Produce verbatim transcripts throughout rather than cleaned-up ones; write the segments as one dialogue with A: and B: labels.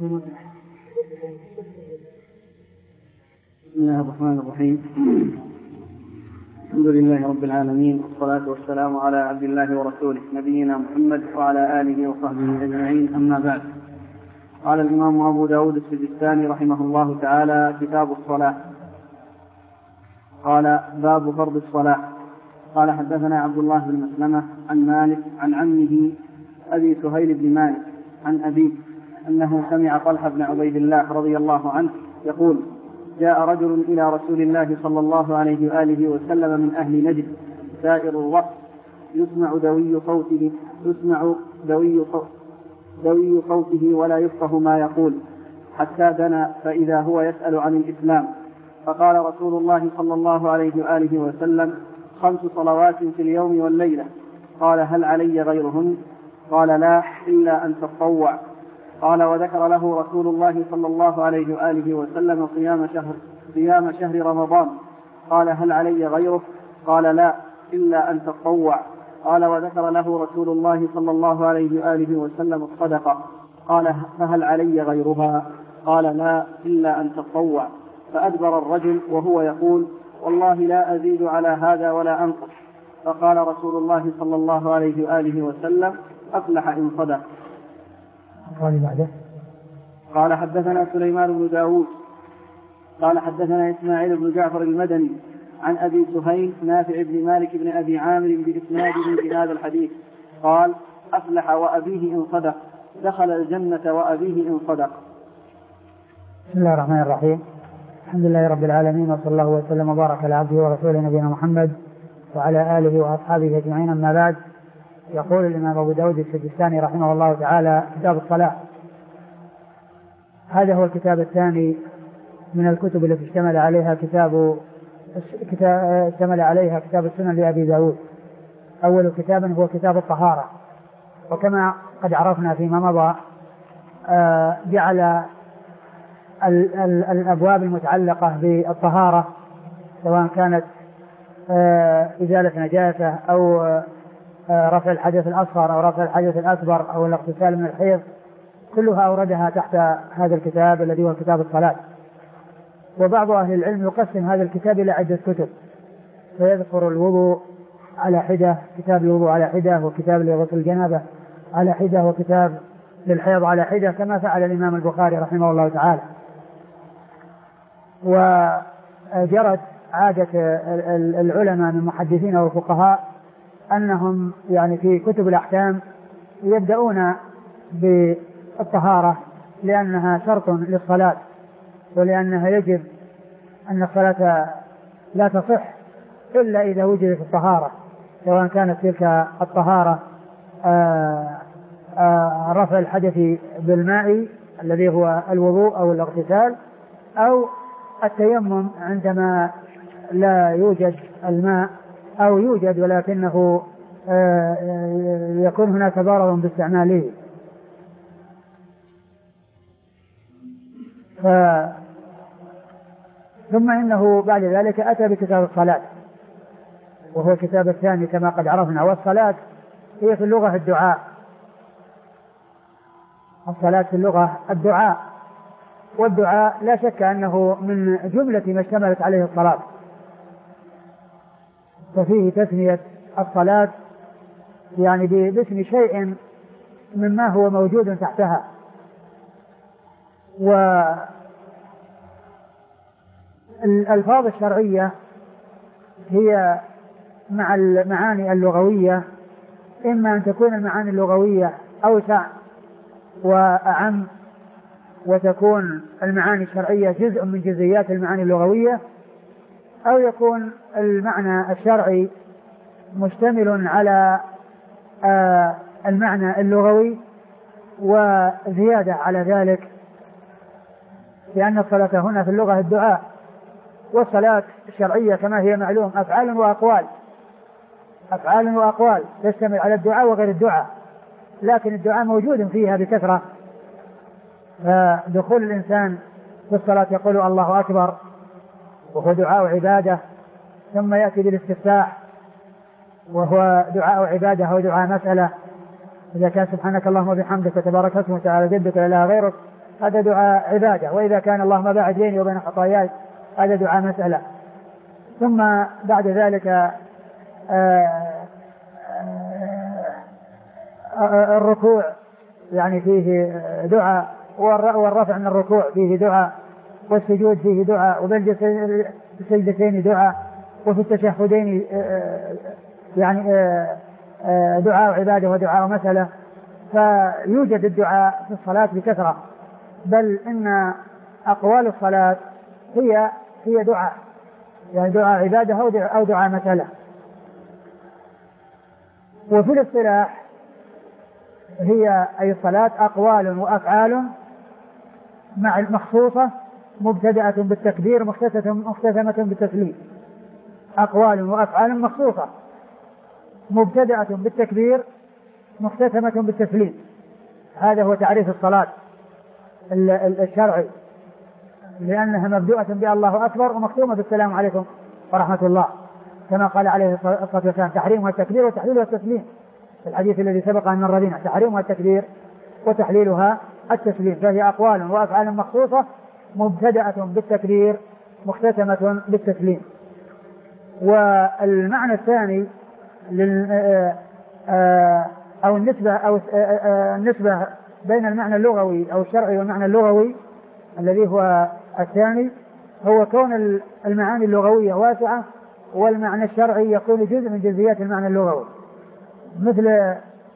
A: بسم الله الرحمن الرحيم. الحمد لله رب العالمين، والصلاة والسلام على عبد الله ورسوله نبينا محمد وعلى آله وصحبه أجمعين، أما بعد. قال الإمام أبو داود السجستاني رحمه الله تعالى: كتاب الصلاة. قال: باب فرض الصلاة. قال: حدثنا عبد الله بن مسلمة عن مالك عن عمه أبي سهيل بن مالك عن أبيه أنه سمع طلحة بن عبيد الله رضي الله عنه يقول: جاء رجل إلى رسول الله صلى الله عليه وآله وسلم من أهل نجد سائر الرأس يسمع دوي صوته يسمع دوي دوي صوته ولا يفقه ما يقول، حتى دنا فإذا هو يسأل عن الإسلام. فقال رسول الله صلى الله عليه وآله وسلم: خمس صلوات في اليوم والليلة. قال: هل علي غيرهن؟ قال: لا، إلا أن تطوع. قال: وذكر له رسول الله صلى الله عليه وآله وسلم صيام شهر, صيام شهر رمضان. قال: هل علي غيره؟ قال: لا، إلا أن تطوع. قال: وذكر له رسول الله صلى الله عليه وآله وسلم الصدقة. قال: فهل علي غيرها؟ قال: لا، إلا أن تطوع. فأدبر الرجل وهو يقول: والله لا أزيد على هذا ولا أنقص. فقال رسول الله صلى الله عليه وآله وسلم: أفلح إن صدق. قال: حدثنا سليمان بن داود قال: حدثنا إسماعيل بن جعفر المدني عن أبي سهيل نافع بن مالك بن أبي عامر بإسناده بهذا الحديث قال: أفلح وأبيه إن صدق، دخل الجنة وأبيه إن صدق.
B: بسم الله الرحمن الرحيم. الحمد لله رب العالمين، وصلى الله وسلم وبارك على عبده ورسوله نبينا محمد وعلى آله وأصحابه أجمعين، أما بعد. يقول الإمام أبو داود السجستاني رحمه الله تعالى: كتاب الصلاة. هذا هو الكتاب الثاني من الكتب التي اشتمل عليها كتاب اشتمل عليها كتاب السنن لأبي داود. أول كتاب هو كتاب الطهارة، وكما قد عرفنا فيما مضى جعل الأبواب المتعلقة بالطهارة، سواء كانت إزالة نجاسة أو رفع الحدث الأصغر أو رفع الحدث الأكبر أو الاغتسال من الحيض، كلها أوردها تحت هذا الكتاب الذي هو كتاب الصلاة. وبعض أهل العلم يقسم هذا الكتاب إلى عدة كتب، فيذكر الوضوء على حدة، كتاب الوضوء على حدة، وكتاب لغسل الجنابة على حدة، وكتاب للحيض على حدة، كما فعل الإمام البخاري رحمه الله تعالى. وجرت عادة العلماء من المحدثين والفقهاء أنهم يعني في كتب الأحكام يبدأون بالطهارة، لأنها شرط للصلاة، ولأنها يجب أن الصلاة لا تصح إلا إذا وجدت الطهارة، سواء كانت تلك الطهارة آآ آآ رفع الحدث بالماء الذي هو الوضوء أو الاغتسال، أو التيمم عندما لا يوجد الماء أو يوجد ولكنه يكون هناك ضرر باستعماله. ف... ثم إنه بعد ذلك أتى بكتاب الصلاة، وهو الكتاب الثاني كما قد عرفنا. والصلاة هي في اللغة الدعاء، الصلاة في اللغة الدعاء، والدعاء لا شك أنه من جملة ما اشتملت عليه الصلاة، ففيه تسمية الصلاة يعني باسم شيء مما هو موجود تحتها. والألفاظ الشرعية هي مع المعاني اللغوية، إما أن تكون المعاني اللغوية أوسع وأعم، وتكون المعاني الشرعية جزء من جزئيات المعاني اللغوية، أو يكون المعنى الشرعي مشتمل على آه المعنى اللغوي وزيادة على ذلك، لأن الصلاة هنا في اللغة الدعاء. والصلاة الشرعية كما هي معلوم أفعال وأقوال، أفعال وأقوال تشتمل على الدعاء وغير الدعاء، لكن الدعاء موجود فيها بكثرة. فدخول الإنسان في الصلاة يقول الله أكبر وهو دعاء عبادة، ثم يأتي بالاستفتاح وهو دعاء عبادة أو دعاء مسألة، إذا كان سبحانك اللهم وبحمدك تبارك اسمك وتعالى جدك لا إله غيرك، هذا دعاء عبادة، وإذا كان اللهم باعد بيني وبين خطاياي هذا دعاء مسألة. ثم بعد ذلك آآ آآ الركوع يعني فيه دعاء، والرفع من الركوع فيه دعاء، والسجود فيه دعاء، وبالسجدتين دعاء، وفي التشهدين يعني دعاء عبادة ودعاء مسألة. فيوجد الدعاء في الصلاة بكثرة، بل إن أقوال الصلاة هي هي دعاء، يعني دعاء عبادة أو دعاء مسألة. وفي الاصطلاح هي أي الصلاة أقوال وأفعال مع المخصوصة مبتدأة بالتكبير مختتمة بالتسليم. أقوال وأفعال مخصوصة مبتدأة بالتكبير مختتمة بالتسليم. هذا هو تعريف الصلاة الشرعي، لأنها مبدوءة بالله أكبر ومختومة بالسلام عليكم ورحمة الله، كما قال عليه الصلاة والسلام تحريمها التكبير وتحليلها التسليم في الحديث الذي سبق أن مر بنا، تحريمها التكبير وتحليلها التسليم. فهي أقوال وأفعال مخصوصة مبتدأة بالتكبير مختتمة بالتسليم. والمعنى الثاني أو النسبة أو النسبة بين المعنى اللغوي أو الشرعي والمعنى اللغوي الذي هو الثاني، هو كون المعاني اللغوية واسعة والمعنى الشرعي يكون جزء من جزئيات المعنى اللغوي، مثل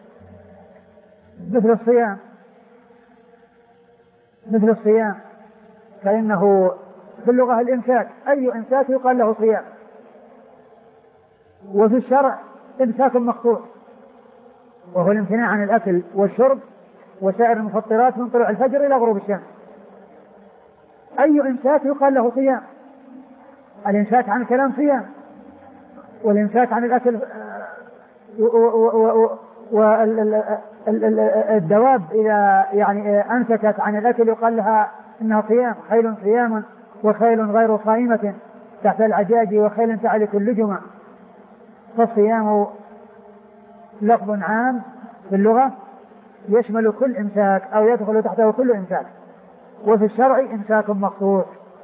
B: مثل الصيام مثل الصيام فإنه في اللغة الإمساك، أي إمساك يقال له صيام. وفي الشرع إمساك مخصوص وهو الامتناع عن الأكل والشرب وسائر المفطرات من طلوع الفجر إلى غروب الشمس. أي إمساك يقال له صيام. الإمساك عن الكلام صيام، والإمساك عن الأكل والدواب إذا يعني أمسكت عن الأكل يقال لها إنها صيام. خيل صيام وخيل غير صائمة تحت العجاج وخيل تعلق اللجمة. فالصيام لفظ عام في اللغة يشمل كل إمساك أو يدخل تحته كل إمساك. وفي الشرع إمساك مخصوص.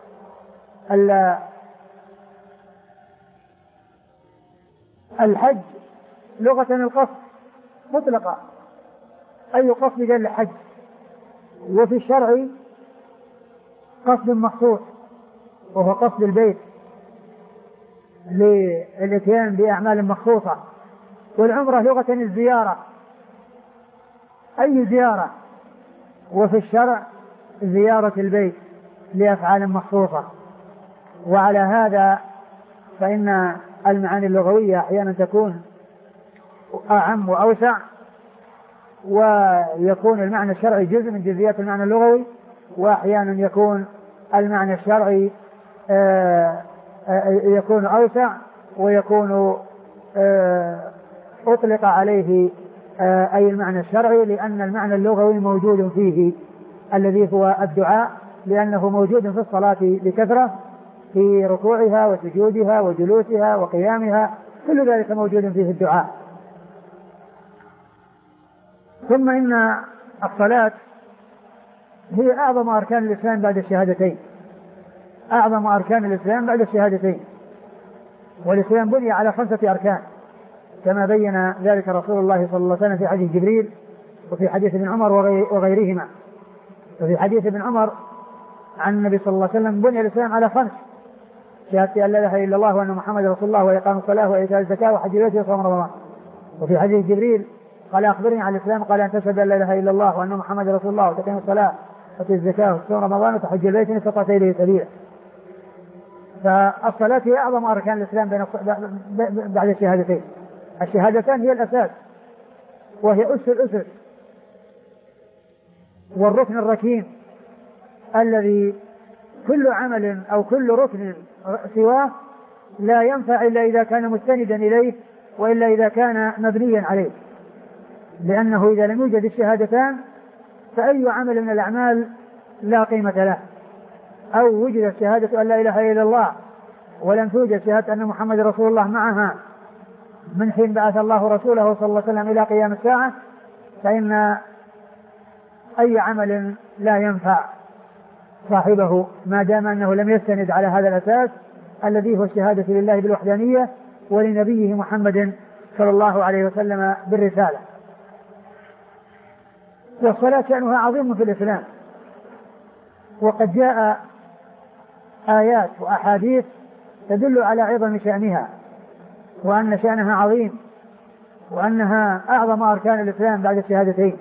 B: الحج لغة القصد مطلقة، أي قصد جل حج. وفي الشرع قصد مخصوص وهو قصد البيت للاتيان بأعمال مخصوصة. والعمرة لغة الزيارة، أي زيارة. وفي الشرع زيارة البيت لأفعال مخصوصة. وعلى هذا فإن المعاني اللغوية أحيانا تكون أعم وأوسع، ويكون المعنى الشرعي جزء من جزئيات المعنى اللغوي، وأحيانا يكون المعنى الشرعي يكون أوسع ويكون أطلق عليه أي المعنى الشرعي، لأن المعنى اللغوي موجود فيه الذي هو الدعاء، لأنه موجود في الصلاة بكثرة في ركوعها وسجودها وجلوسها وقيامها، كل ذلك موجود فيه الدعاء. ثم إن الصلاة هي أعظم أركان الإسلام بعد الشهادتين، أعظم أركان الإسلام بعد الشهادتين. والإسلام بني على خمسة أركان كما بين ذلك رسول الله صلى الله عليه وسلم في حديث جبريل وفي حديث ابن عمر وغيرهما. وفي حديث ابن عمر عن النبي صلى الله عليه وسلم بني الإسلام على خمس: شهادة أن لا إله إلا الله وأن محمد رسول الله وإقام الصلاة وإيتاء الزكاة وحج البيت وصوم رمضان. وفي حديث جبريل قال أخبرني عن الإسلام، قال أن تشهد أن لا إله إلا الله وأن محمد رسول الله وتقيم الصلاة وتؤتي الزكاة وتصوم رمضان وتحج البيت إن استطعت إليه سبيلا. فالصلاة هي أعظم أركان الإسلام بعد الشهادتين. الشهادتان هي الأساس وهي أس الأسس والركن الركين الذي كل عمل أو كل ركن سواه لا ينفع إلا إذا كان مستندا إليه وإلا إذا كان مبنيا عليه، لأنه إذا لم يوجد الشهادتان فأي عمل من الأعمال لا قيمة له. أو وجدت شهادة أن لا إله إلا الله ولم توجد شهادة أن محمد رسول الله معها من حين بعث الله رسوله صلى الله عليه وسلم إلى قيام الساعة، فإن أي عمل لا ينفع صاحبه ما دام أنه لم يستند على هذا الأساس الذي هو الشهادة لله بالوحدانية ولنبيه محمد صلى الله عليه وسلم بالرسالة. والصلاة شأنها عظيم في الإسلام، وقد جاء آيات وأحاديث تدل على عظم شأنها وأن شأنها عظيم وأنها أعظم أركان الإسلام بعد الشهادتين.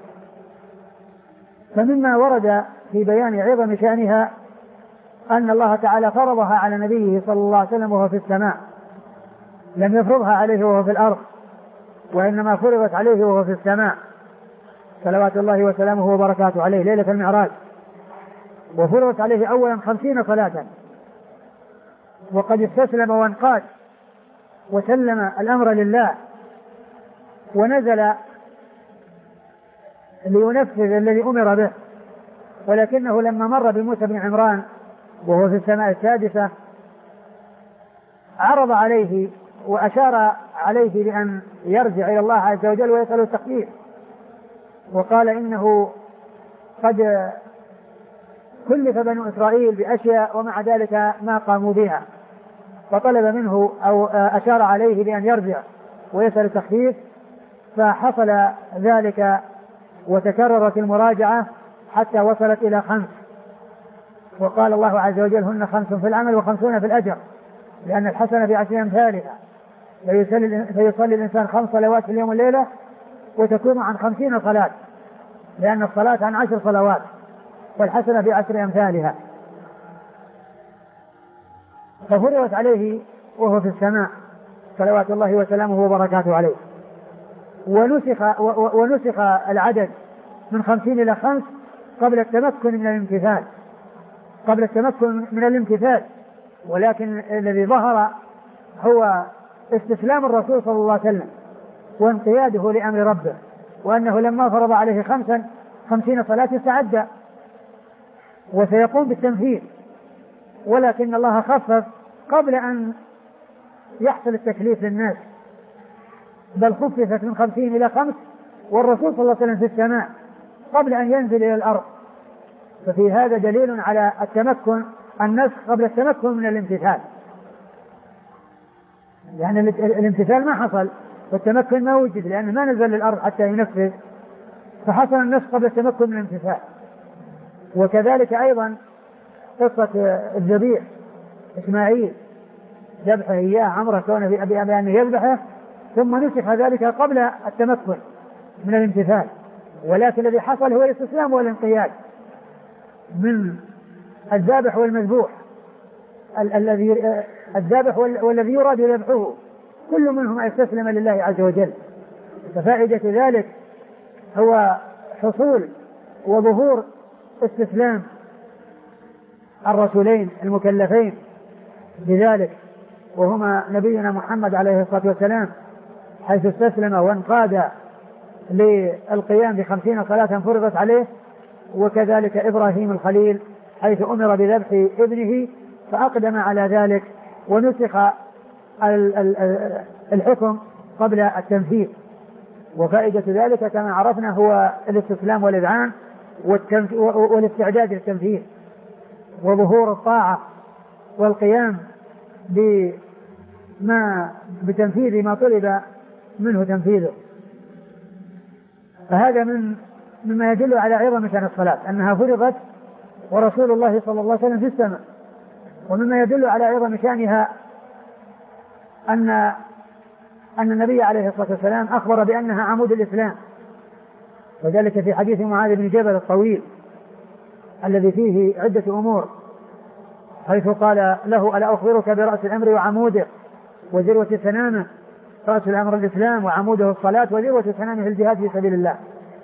B: فمما ورد في بيان عظم شأنها أن الله تعالى فرضها على نبيه صلى الله عليه وسلم وهو في السماء، لم يفرضها عليه وهو في الأرض، وإنما فرضت عليه وهو في السماء صلوات الله وسلامه وبركاته عليه ليلة المعراج. وفرضت عليه أولا خمسين صلاة، وقد استسلم وانقاد وسلم الأمر لله ونزل لينفذ الذي أمر به. ولكنه لما مر بموسى بن عمران وهو في السماء السادسة عرض عليه وأشار عليه بأن يرجع إلى الله عز وجل ويسأله التخفيف، وقال إنه قد كلف بنو إسرائيل بأشياء ومع ذلك ما قاموا بها، فطلب منه أو أشار عليه بأن يرجع ويسأل التخفيف، فحصل ذلك وتكررت المراجعة حتى وصلت إلى خمس. وقال الله عز وجل هن خمس في العمل وخمسون في الأجر، لأن الحسنة بعشر أمثالها، فيصلي الإنسان خمس صلوات في اليوم والليلة وتكون عن خمسين صلاة، لأن الصلاة عن عشر صلوات والحسنة بعشر أمثالها. ففرضت عليه وهو في السماء صلوات الله وسلامه وبركاته عليه. ونسخ, ونسخ العدد من خمسين إلى خمس قبل التمكن من الامتثال قبل التمكن من الامتثال ولكن الذي ظهر هو استسلام الرسول صلى الله عليه وسلم وانقياده لأمر ربه، وأنه لما فرض عليه خمسا خمسين صلاة استعد وسيقوم بالتنفيذ، ولكن الله خفف قبل أن يحصل التكليف للناس، بل خففت من خمسين إلى خمس والرسول صلى الله عليه وسلم في السماء قبل أن ينزل إلى الأرض. ففي هذا دليل على التمكن النسخ قبل التمكن من الامتثال، لأن يعني الامتثال ما حصل والتمكن ما وجد، لأنه ما نزل للأرض حتى ينفذ، فحصل النسخ قبل التمكن من الامتثال. وكذلك أيضا قصة الذبيح إسماعيل ذبحه إياه عمره كونه في أبي أبي أن يذبحه، ثم نسخ ذلك قبل التمكن من الامتثال، ولكن الذي حصل هو الاستسلام والانقياد من الذابح والمذبوح، الذي الذابح والذي يراد ذبحه كل منهم يستسلم لله عز وجل. ففائدة ذلك هو حصول وظهور استسلام الرسولين المكلفين بذلك، وهما نبينا محمد عليه الصلاة والسلام حيث استسلم وانقاد للقيام بخمسين صلاة فرضت عليه، وكذلك إبراهيم الخليل حيث أمر بذبح ابنه فأقدم على ذلك ونسخ الحكم قبل التنفيذ. وفائدة ذلك كما عرفنا هو الاستسلام والإذعان والاستعداد للتنفيذ وظهور الطاعة والقيام بما بتنفيذ ما طلب منه تنفيذه. فهذا من مما يدل على عظم شأن الصلاة أنها فرضت ورسول الله صلى الله عليه وسلم في السماء. ومما يدل على عظم شأنها أن أن النبي عليه الصلاة والسلام أخبر بأنها عمود الإسلام، وذلك في حديث معاذ بن جبل الطويل الذي فيه عدة أمور، حيث قال له ألا أخبرك برأس الأمر وعموده وذروة سنامه؟ رأس الأمر الإسلام وعموده الصلاة وذروة سنامه الجهاد في سبيل الله.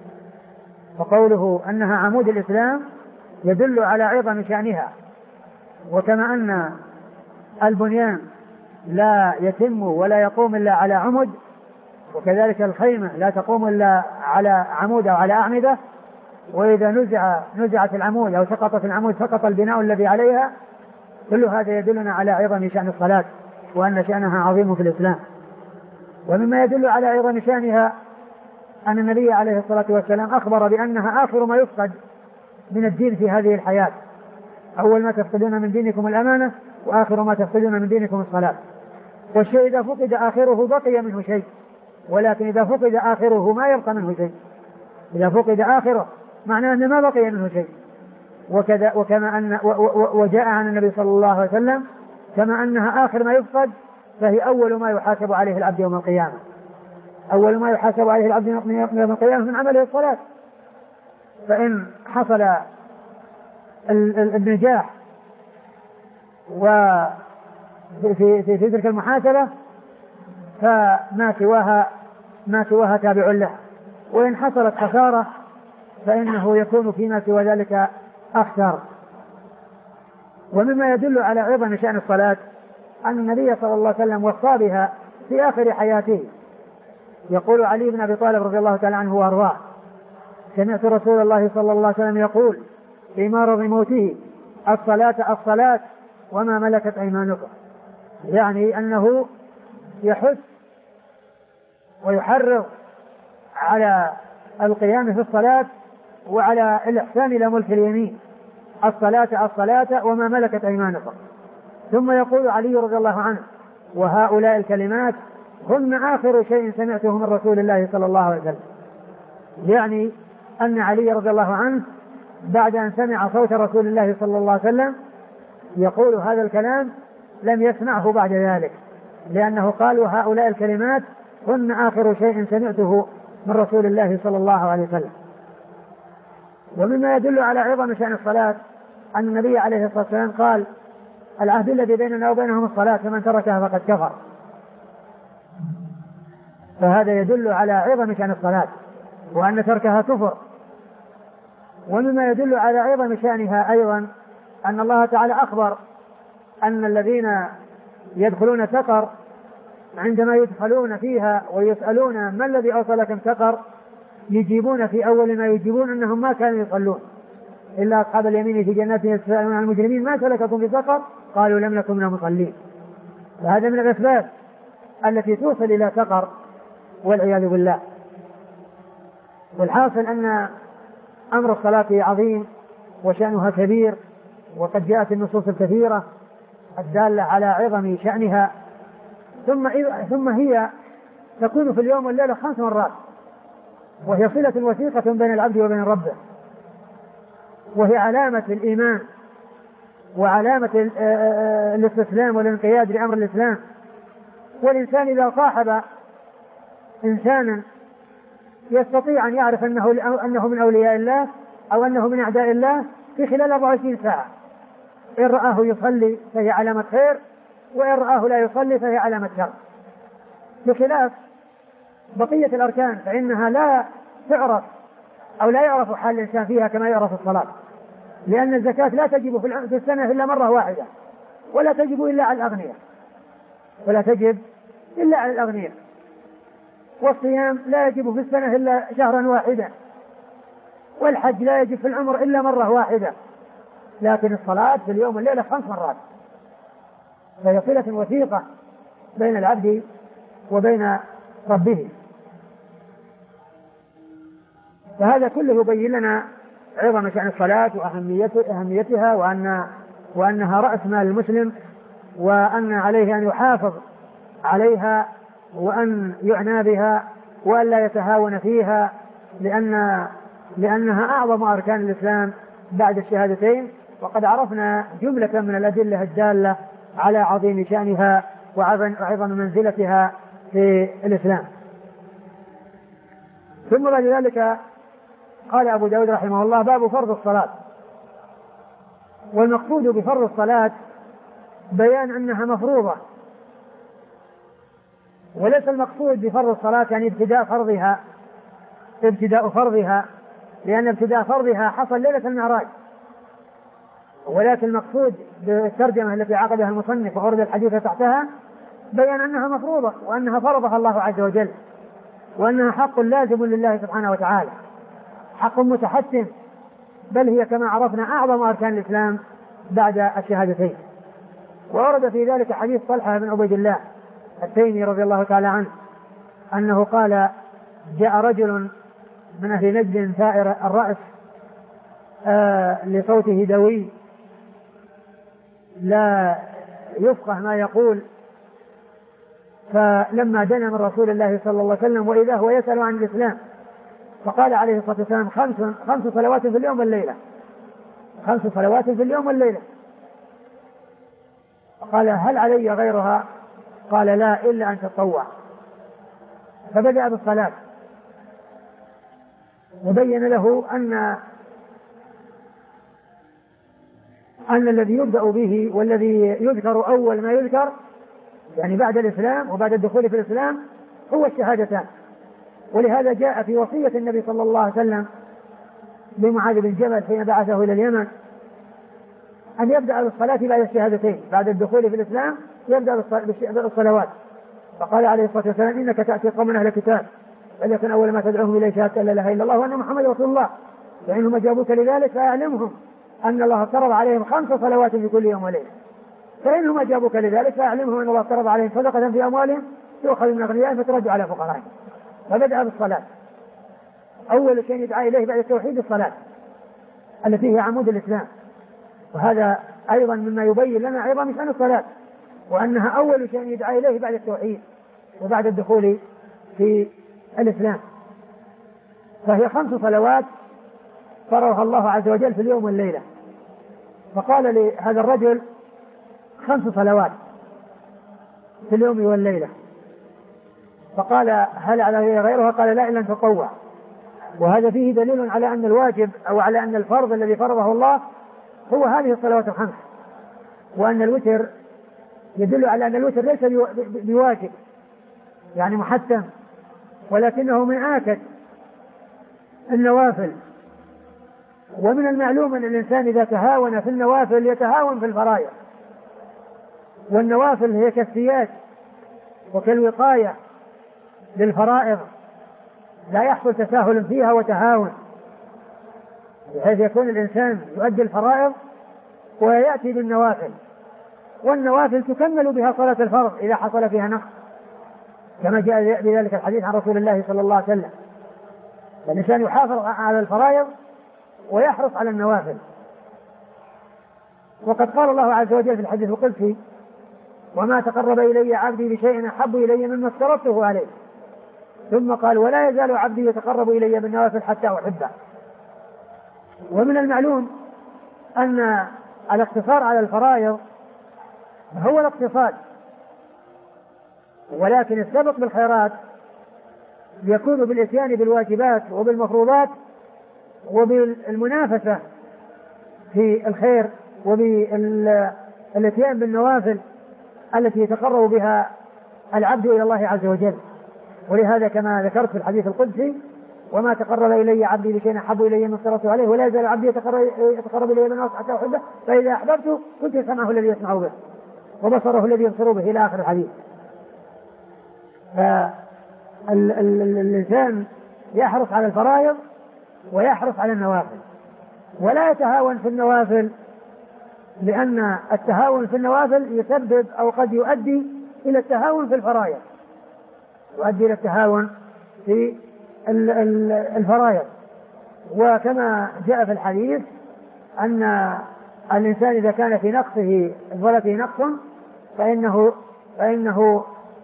B: وقوله أنها عمود الإسلام يدل على عظم شأنها. وكما أن البنيان لا يتم ولا يقوم إلا على عمد، وكذلك الخيمة لا تقوم إلا على عمود أو على أعمدة، وإذا نزع نزعت العمود أو سقطت العمود سقط البناء الذي عليها. كل هذا يدلنا على عظم شأن الصلاة وأن شأنها عظيم في الإسلام. ومما يدل على عظم شأنها أن النبي عليه الصلاة والسلام أخبر بأنها آخر ما يفقد من الدين في هذه الحياة، أول ما تفقدون من دينكم الأمانة، وآخر ما تفقدون من دينكم الصلاة. والشيء إذا فقد آخره بقي منه شيء، ولكن إذا فقد آخره ما يبقى منه شيء. إذا فقد آخره معناه أن ما بقي منه شيء. وكذا وكما أن وجاء عن النبي صلى الله عليه وسلم كما أنها آخر ما يفقد فهي أول ما يحاسب عليه العبد يوم القيامة. أول ما يحاسب عليه العبد يوم القيامة من عمله الصلاة. فإن حصل النجاح وفي في في تلك المحاسبة فما سواها ما سواها تابع له، وإن حصلت خسارة فإنه يكون فيما سوى ذلك أخسر. ومما يدل على عظم شأن الصلاة أن النبي صلى الله عليه وسلم وصى بها في آخر حياته. يقول علي بن أبي طالب رضي الله تعالى عنه وأرضاه: سمعت رسول الله صلى الله عليه وسلم يقول في مرض موته: الصلاة الصلاة وما ملكت أيمانكم. يعني أنه يحث ويحرض على القيام في الصلاة وعلى الإحسان إلى ملك اليمين. الصلاة الصلاة وما ملكت أيمانكم. ثم يقول علي رضي الله عنه: وهؤلاء الكلمات هن آخر شيء سمعته من رسول الله صلى الله عليه وسلم. يعني أن علي رضي الله عنه بعد أن سمع صوت رسول الله صلى الله عليه وسلم يقول هذا الكلام لم يسمعه بعد ذلك، لأنه قال: وهؤلاء الكلمات هن آخر شيء سمعته من رسول الله صلى الله عليه وسلم. ومما يدل على عظم شأن الصلاة أن النبي عليه الصلاة والسلام قال: العهد الذي بيننا وبينهم الصلاة، فمن تركها فقد كفر. فهذا يدل على عظم شأن الصلاة وأن تركها كفر. ومما يدل على عظم شأنها أيضا أن الله تعالى أخبر أن الذين يدخلون سقر عندما يدخلون فيها ويسألون ما الذي أوصلكم سقر يجيبون في أول ما يجيبون أنهم ما كانوا يصلون إلا أصحاب اليمين في جنات يتساءلون عن المجرمين ما سلككم في سقر قالوا لم نكن من المصلين. فهذا من الأسباب التي توصل إلى سقر والعياذ بالله. والحاصل أن أمر الصلاة عظيم وشأنها كبير، وقد جاءت النصوص الكثيرة الدالة على عظم شأنها. ثم ثم هي تكون في اليوم والليلة خمس مرات، وهي صلة وثيقة بين العبد وبين ربه، وهي علامة الإيمان وعلامة الاستسلام والانقياد لأمر الإسلام. والإنسان إذا صاحب إنسانا يستطيع أن يعرف أنه, أنه من أولياء الله أو أنه من أعداء الله في خلال أربع وعشرين ساعة، إن رآه يصلي فهي علامة خير، وإن رآه لا يصلي فهي علامة شر، بخلاف بقية الأركان فإنها لا تعرف أو لا يعرف حال الإنسان فيها كما يعرف الصلاة، لأن الزكاة لا تجب في السنة إلا مرة واحدة، ولا تجب إلا على الأغنياء ولا تجب إلا على الأغنياء والصيام لا يجب في السنة إلا شهرا واحدا، والحج لا يجب في العمر إلا مرة واحدة، لكن الصلاة في اليوم والليلة خمس مرات، فهي صلة وثيقة بين العبد وبين ربه. فهذا كله يبين لنا عظم شأن الصلاة وأهميتها، وأن وأنها رأس مال المسلم، وأن عليه أن يحافظ عليها وأن يعنى بها وأن لا يتهاون فيها، لأن لأنها أعظم أركان الإسلام بعد الشهادتين، وقد عرفنا جملة من الأدلة الدالة على عظيم شأنها وعظم منزلتها في الإسلام. ثم بعد ذلك قال أبو داود رحمه الله: باب فرض الصلاة. والمقصود بفرض الصلاة بيان أنها مفروضة، وليس المقصود بفرض الصلاة يعني ابتداء فرضها ابتداء فرضها لأن ابتداء فرضها حصل ليلة المعراج، ولكن المقصود بالترجمة التي عقدها المصنف وأورد الحديث تحتها بيان أنها مفروضة، وأنها فرضها الله عز وجل، وأنها حق لازم لله سبحانه وتعالى، حق متحتم، بل هي كما عرفنا أعظم أركان الإسلام بعد الشهادتين. وورد في ذلك حديث طلحة بن عبيد الله التيمي رضي الله تعالى عنه أنه قال: جاء رجل من أهل نجد ثائر الرأس آه لصوته دوي، لا يفقه ما يقول. فلما دنا من رسول الله صلى الله عليه وسلم وإذا هو يسأل عن الإسلام فقال عليه الصلاة والسلام خمس خمس صلوات في اليوم والليلة، خمس صلوات في اليوم والليلة. قال هل علي غيرها؟ قال لا إلا أن تطوع. فبدأ بالصلاة وبين له أن أن الذي يبدأ به والذي يذكر أول ما يذكر يعني بعد الإسلام وبعد الدخول في الإسلام هو الشهادتان. ولهذا جاء في وصية النبي صلى الله عليه وسلم لمعاذ بن جبل حين بعثه إلى اليمن أن يبدأ بالصلاة بعد الشهادتين، بعد الدخول في الإسلام يبدأ بالصلوات. فقال عليه الصلاة والسلام إنك تأتي قوم أهل كتاب ولكن أول ما تدعوهم إليه شهادة لا إله إلا الله وأن محمد رسول الله، فإنهم أجابوك لذلك فأعلمهم أن الله افترض عليهم خمس صلوات في كل يوم وليلة، فإنهم أجابوك لذلك فأعلمهم أن الله افترض عليهم صدقة في أموالهم تؤخذ من أغنيائهم فترد على فقرائهم. فبدأ بالصلاة، أول شيء يدعى إليه بعد التوحيد الصلاة التي هي عمود الإسلام، وهذا أيضا مما يبين لنا عظم شأن الصلاة وأنها أول شيء يدعى إليه بعد التوحيد وبعد الدخول في الإسلام. فهي خمس صلوات فرضها الله عز وجل في اليوم والليلة. فقال لهذا الرجل خمس صلوات في اليوم والليلة، فقال هل على غيرها؟ قال لا إلا أن تطوع. وهذا فيه دليل على أن الواجب أو على أن الفرض الذي فرضه الله هو هذه الصلوات الخمس، وأن الوتر يدل على أن الوتر ليس بواجب يعني محتم، ولكنه من آكد النوافل. ومن المعلوم أن الإنسان إذا تهاون في النوافل يتهاون في الفرائض، والنوافل هي كالسياج وكالوقاية للفرائض، لا يحصل تساهل فيها وتهاون، بحيث يكون الإنسان يؤدي الفرائض ويأتي بالنوافل، والنوافل تكمل بها صلاة الفرض إذا حصل فيها نقص، كما جاء بذلك الحديث عن رسول الله صلى الله عليه وسلم. الإنسان يحافظ على الفرائض ويحرص على النوافل. وقد قال الله عز وجل في الحديث القدسي وما تقرب إلي عبدي بشيء أحب إلي مما افترضته عليه، ثم قال ولا يزال عبدي يتقرب إلي بالنوافل حتى أحبه. ومن المعلوم أن الاقتصار على الفرائض هو الاقتصاد، ولكن السبق بالخيرات يكون بالإتيان بالواجبات وبالمفروضات وبالمنافسة في الخير وبالاتيان بالنوافل التي يتقرب بها العبد إلى الله عز وجل. ولهذا كما ذكرت في الحديث القدسي وما تقرب إلي عبدي بشيء أحب إلي مما افترضته عليه ولا يزال عبدي يتقرب إلي بالنوافل حتى أحبه فإذا أحببته كنت سمعه الذي يسمع به وبصره الذي يبصر به إلى آخر الحديث. فالإنسان يحرص على الفرائض ويحرص على النوافل ولا يتهاون في النوافل، لأن التهاون في النوافل يسبب أو قد يؤدي إلى التهاون في الفرائض، يؤدي إلى التهاون في الفرائض. وكما جاء في الحديث أن الإنسان إذا كان في نقصه ظلته نقص فإنه فإنه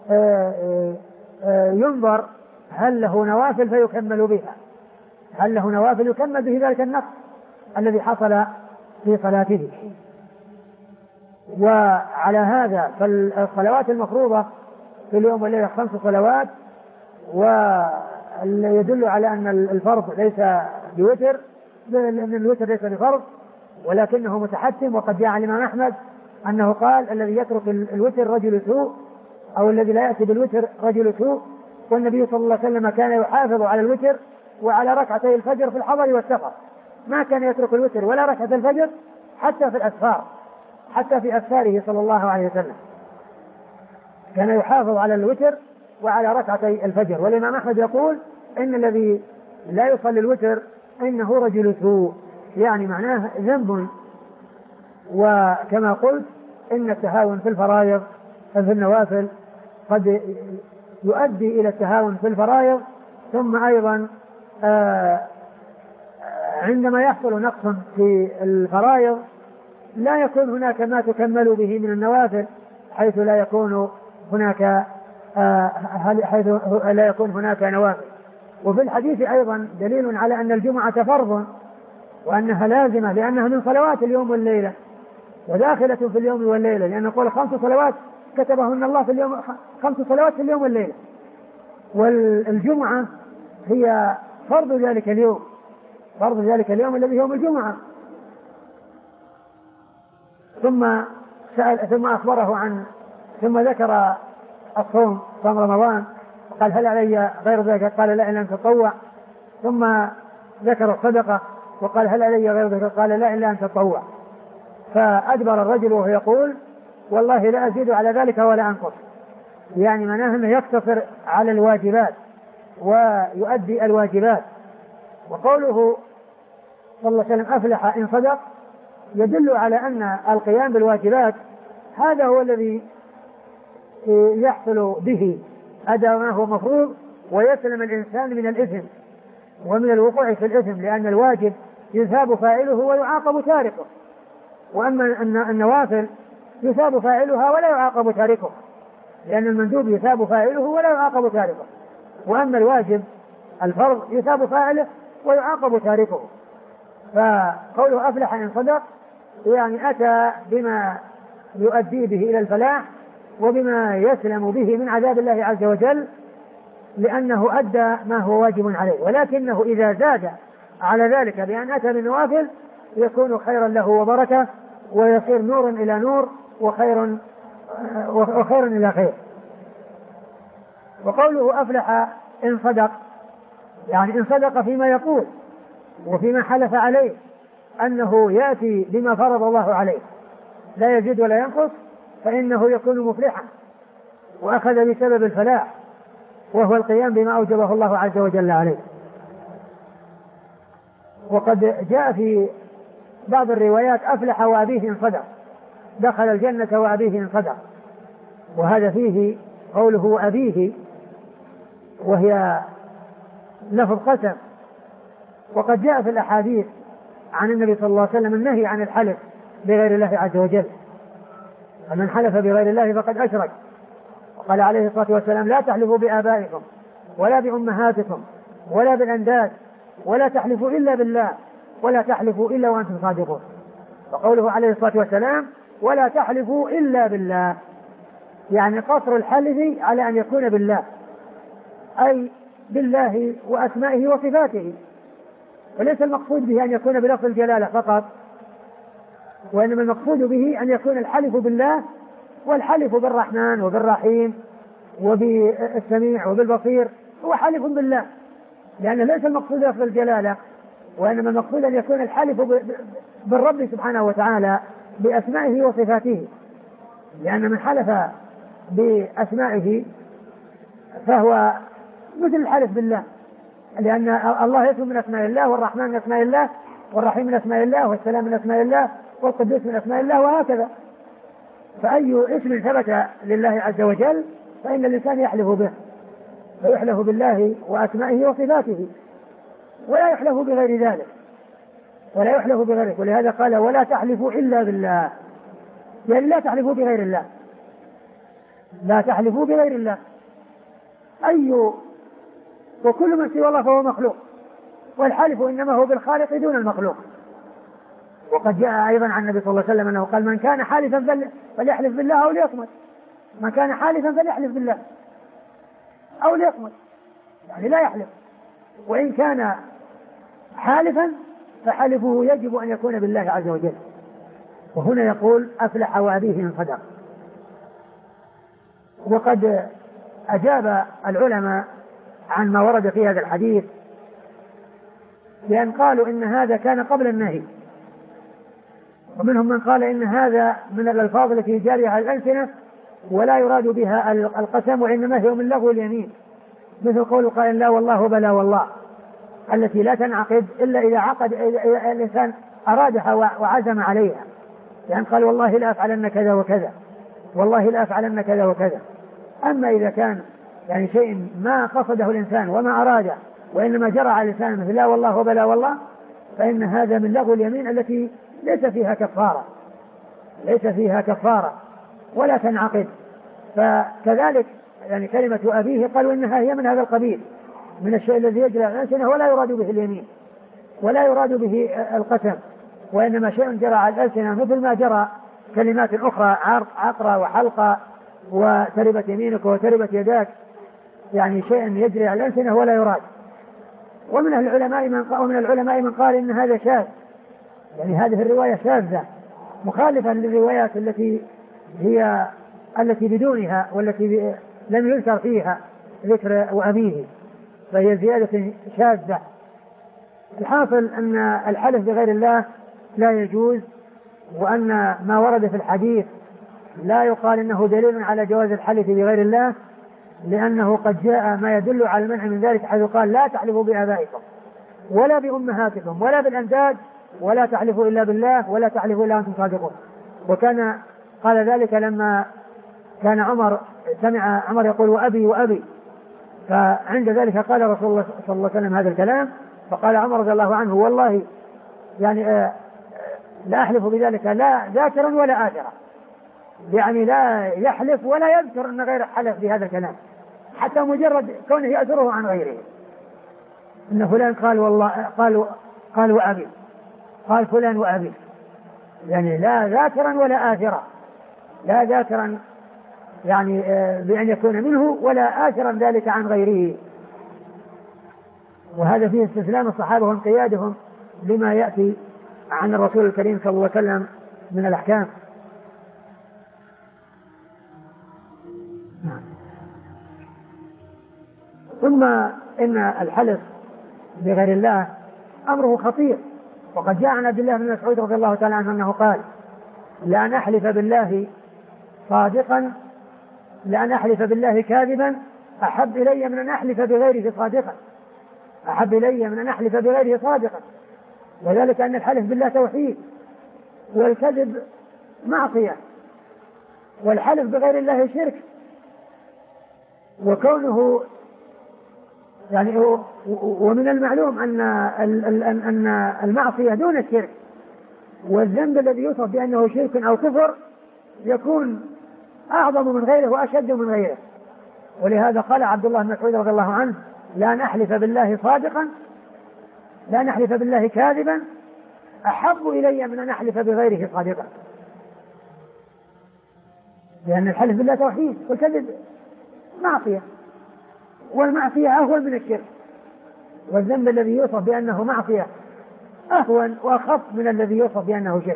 B: ينظر هل له نوافل فيكمل بها، هل له نوافل يكمل به ذلك النقص الذي حصل في صلاته. وعلى هذا فالصلوات المفروضة في اليوم والليلة خمس صلوات، ويدل على أن الفرض ليس بوتر، لأن الوتر ليس بفرض ولكنه متحتم. وقد جاء عن الإمام أحمد أنه قال الذي يترك الوتر رجل سوء، أو الذي لا يأتي بالوتر رجل سوء. والنبي صلى الله عليه وسلم كان يحافظ على الوتر وعلى ركعتي الفجر في الحضر والسفر، ما كان يترك الوتر ولا ركعة الفجر حتى في الأسفار، حتى في أسفاره صلى الله عليه وسلم كان يحافظ على الوتر وعلى ركعتي الفجر. والإمام أحمد يقول إن الذي لا يصلي الوتر إنه رجل سوء، يعني معناه ذنب. وكما قلت إن التهاون في الفرائض في النوافل قد يؤدي إلى التهاون في الفرائض، ثم أيضا آه عندما يحصل نقص في الفرائض لا يكون هناك ما تكمل به من النوافل حيث لا يكون هناك آه حيث لا يكون هناك نوافل. وفي الحديث أيضا دليل على أن الجمعة فرض وأنها لازمة لأنها من صلوات اليوم والليلة وداخلة في اليوم والليلة، لأن نقول خمس صلوات كتبهن الله في اليوم، خمس صلوات في اليوم والليلة، والجمعة هي فرض ذلك اليوم، فرض ذلك اليوم الذي يوم الجمعة. ثم سأل ثم أخبره عن ثم ذكر الصوم صوم رمضان قال هل علي غير ذلك؟ قال لا إلا أن تطوع. ثم ذكر الصدقة وقال هل علي غير ذلك؟ قال لا إلا أن تطوع. فأدبر الرجل وهو يقول والله لا أزيد على ذلك ولا أنقص، يعني معناه أنه يقتصر على الواجبات ويؤدي الواجبات. وقوله صلى الله عليه وسلم أفلح إن صدق يدل على أن القيام بالواجبات هذا هو الذي يحصل به أداء ما هو مفروض ويسلم الإنسان من الإثم ومن الوقوع في الإثم، لأن الواجب يثاب فاعله ويعاقب تاركه، وأما النوافل يثاب فاعلها ولا يعاقب تاركه، لأن المندوب يثاب فاعله ولا يعاقب تاركه، وأما الواجب الفرض يثاب فاعله ويعاقب تاركه. فقوله أفلح إن صدق يعني أتى بما يؤدي به إلى الفلاح وبما يسلم به من عذاب الله عز وجل، لأنه أدى ما هو واجب عليه. ولكنه إذا زاد على ذلك بأن أتى بالنوافل يكون خيرا له وبركة، ويصير نور إلى نور وخير وخير إلى خير. وقوله أفلح إن صدق يعني إن صدق فيما يقول وفيما حلف عليه أنه يأتي بما فرض الله عليه لا يزيد ولا ينقص، فإنه يكون مفلحا وأخذ بسبب الفلاح وهو القيام بما أوجبه الله عز وجل عليه. وقد جاء في بعض الروايات أفلح وأبيه إن صدق، دخل الجنة وأبيه إن صدق، وهذا فيه قوله أبيه وهي لفظ قسم. وقد جاء في الأحاديث عن النبي صلى الله عليه وسلم النهي عن الحلف بغير الله عز وجل، فمن حلف بغير الله فقد أشرك. وقال عليه الصلاة والسلام لا تحلفوا بآبائكم ولا بأمهاتكم ولا بالأنداد ولا تحلفوا إلا بالله ولا تحلفوا إلا وأنتم صادقون. وقوله عليه الصلاة والسلام ولا تحلفوا إلا بالله يعني قصر الحلف على أن يكون بالله، أي بالله وأسمائه وصفاته، وليس المقصود به أن يكون بلفظ الجلالة فقط، وإنما المقصود به أن يكون الحلف بالله والحلف بالرحمن وبالرحيم وبالسميع وبالبصير هو حلف بالله، لأن ليس المقصود لفظ الجلالة، وإنما المقصود أن يكون الحلف بالرب سبحانه وتعالى بأسمائه وصفاته، لأن من حلف بأسمائه فهو مثل الحلف بالله، لأن الله اسم من أسماء الله، والرحمن من أسماء الله، والرحيم من أسماء الله، والسلام من أسماء الله، والقدوس من أسماء الله، وهكذا. فأي اسم ثبت لله عز وجل فإن الإنسان يحلف به، فيحلف بالله وأسمائه وصفاته ولا يحلف بغير ذلك، ولا يحلف بغيره. ولهذا قال ولا تحلفوا إلا بالله، يعني لا تحلفوا بغير الله، لا تحلفوا بغير الله. أي وكل من سوى الله فهو مخلوق، والحلف إنما هو بالخالق دون المخلوق. وقد جاء أيضا عن النبي صلى الله عليه وسلم أنه قال من كان حالفا فليحلف بالله أو ليصمت، من كان حالفا فليحلف بالله أو ليصمت، يعني لا يحلف، وإن كان حالفا فحلفه يجب أن يكون بالله عز وجل. وهنا يقول أفلح وأبيه إن صدق. وقد أجاب العلماء عن ما ورد في هذا الحديث بأن قالوا إن هذا كان قبل النهي، ومنهم من قال إن هذا من الألفاظ التي جارية على الألسنة ولا يراد بها القسم، وإنما هي من لغو اليمين، مثل قول قائل لا والله بلا والله التي لا تنعقد إلا إذا عقد الإنسان أرادها وعزم عليها، يعني قال والله لا أفعلن كذا وكذا، والله لا أفعلن كذا وكذا. أما إذا كان يعني شيء ما قصده الإنسان وما أراده وإنما جرى على الإنسان مثل لا والله وبلا والله، فإن هذا من لغو اليمين التي ليس فيها كفارة، ليس فيها كفارة ولا تنعقد. فكذلك يعني كلمة أبيه قالوا إنها هي من هذا القبيل، من الشيء الذي يجري على الألسنة ولا يراد به اليمين ولا يراد به القسم، وإنما شيء جرى على الألسنة مثل ما جرى كلمات أخرى عقرة وحلقة وتربت يمينك وتربت يداك، يعني شيء يجري على الألسنة ولا يراد. ومن العلماء من قال ومن العلماء من قال إن هذا شاذ، يعني هذه الرواية شاذة مخالفة للروايات التي هي التي بدونها والتي لم يذكر فيها ذكر وأبيه، فهي زيادة شاذة. الحاصل أن الحلف بغير الله لا يجوز، وأن ما ورد في الحديث لا يقال إنه دليل على جواز الحلف بغير الله، لأنه قد جاء ما يدل على المنع من ذلك، حيث قال لا تحلفوا بآبائكم ولا بأمهاتكم ولا بالأنداد ولا تحلفوا إلا بالله ولا تحلفوا إلا أنتم صادقون. وكان قال ذلك لما كان عمر سمع عمر يقول وأبي وأبي، فعند ذلك قال رسول الله صلى الله عليه وسلم هذا الكلام، فقال عمر رضي الله عنه والله يعني آه لا أحلف بذلك لا ذاكرا ولا آثرا، يعني لا يحلف ولا يذكر أن غيره حلف بهذا الكلام، حتى مجرد كونه يأثره عن غيره، إن فلان قال والله قال قال وأبي، قال فلان وأبي، يعني لا ذاكرا ولا آثرا، لا ذاكرا يعني بأن يكون منه ولا آثرا ذلك عن غيره. وهذا فيه استسلام الصحابة وانقيادهم لما يأتي عن الرسول الكريم صلى الله عليه وسلم من الأحكام. ثم إن الحلف بغير الله أمره خطير، وقد جاء عن عبد الله بن مسعود رضي الله تعالى عنه أنه قال لا نحلف بالله صادقا لأن أحلف بالله كاذبا أحب إلي من أن أحلف بغيره صادقا، أحب إلي من أن أحلف بغيره صادقا، وذلك أن الحلف بالله توحيد والكذب معصية، والحلف بغير الله شرك. وكونه يعني ومن المعلوم أن أن المعصية دون الشرك، والذنب الذي يوصف بأنه شرك أو كفر يكون أعظم من غيره وأشد من غيره. ولهذا قال عبد الله بن مسعود رضي الله عنه لا نحلف بالله صادقا لا نحلف بالله كاذبا أحب إلي من أن أحلف بغيره صادقا، لأن الحلف بالله توحيد والكذب معصية، والمعصية أهون من الشرك، والذنب الذي يوصف بأنه معصية أهون وأخف من الذي يوصف بأنه شرك.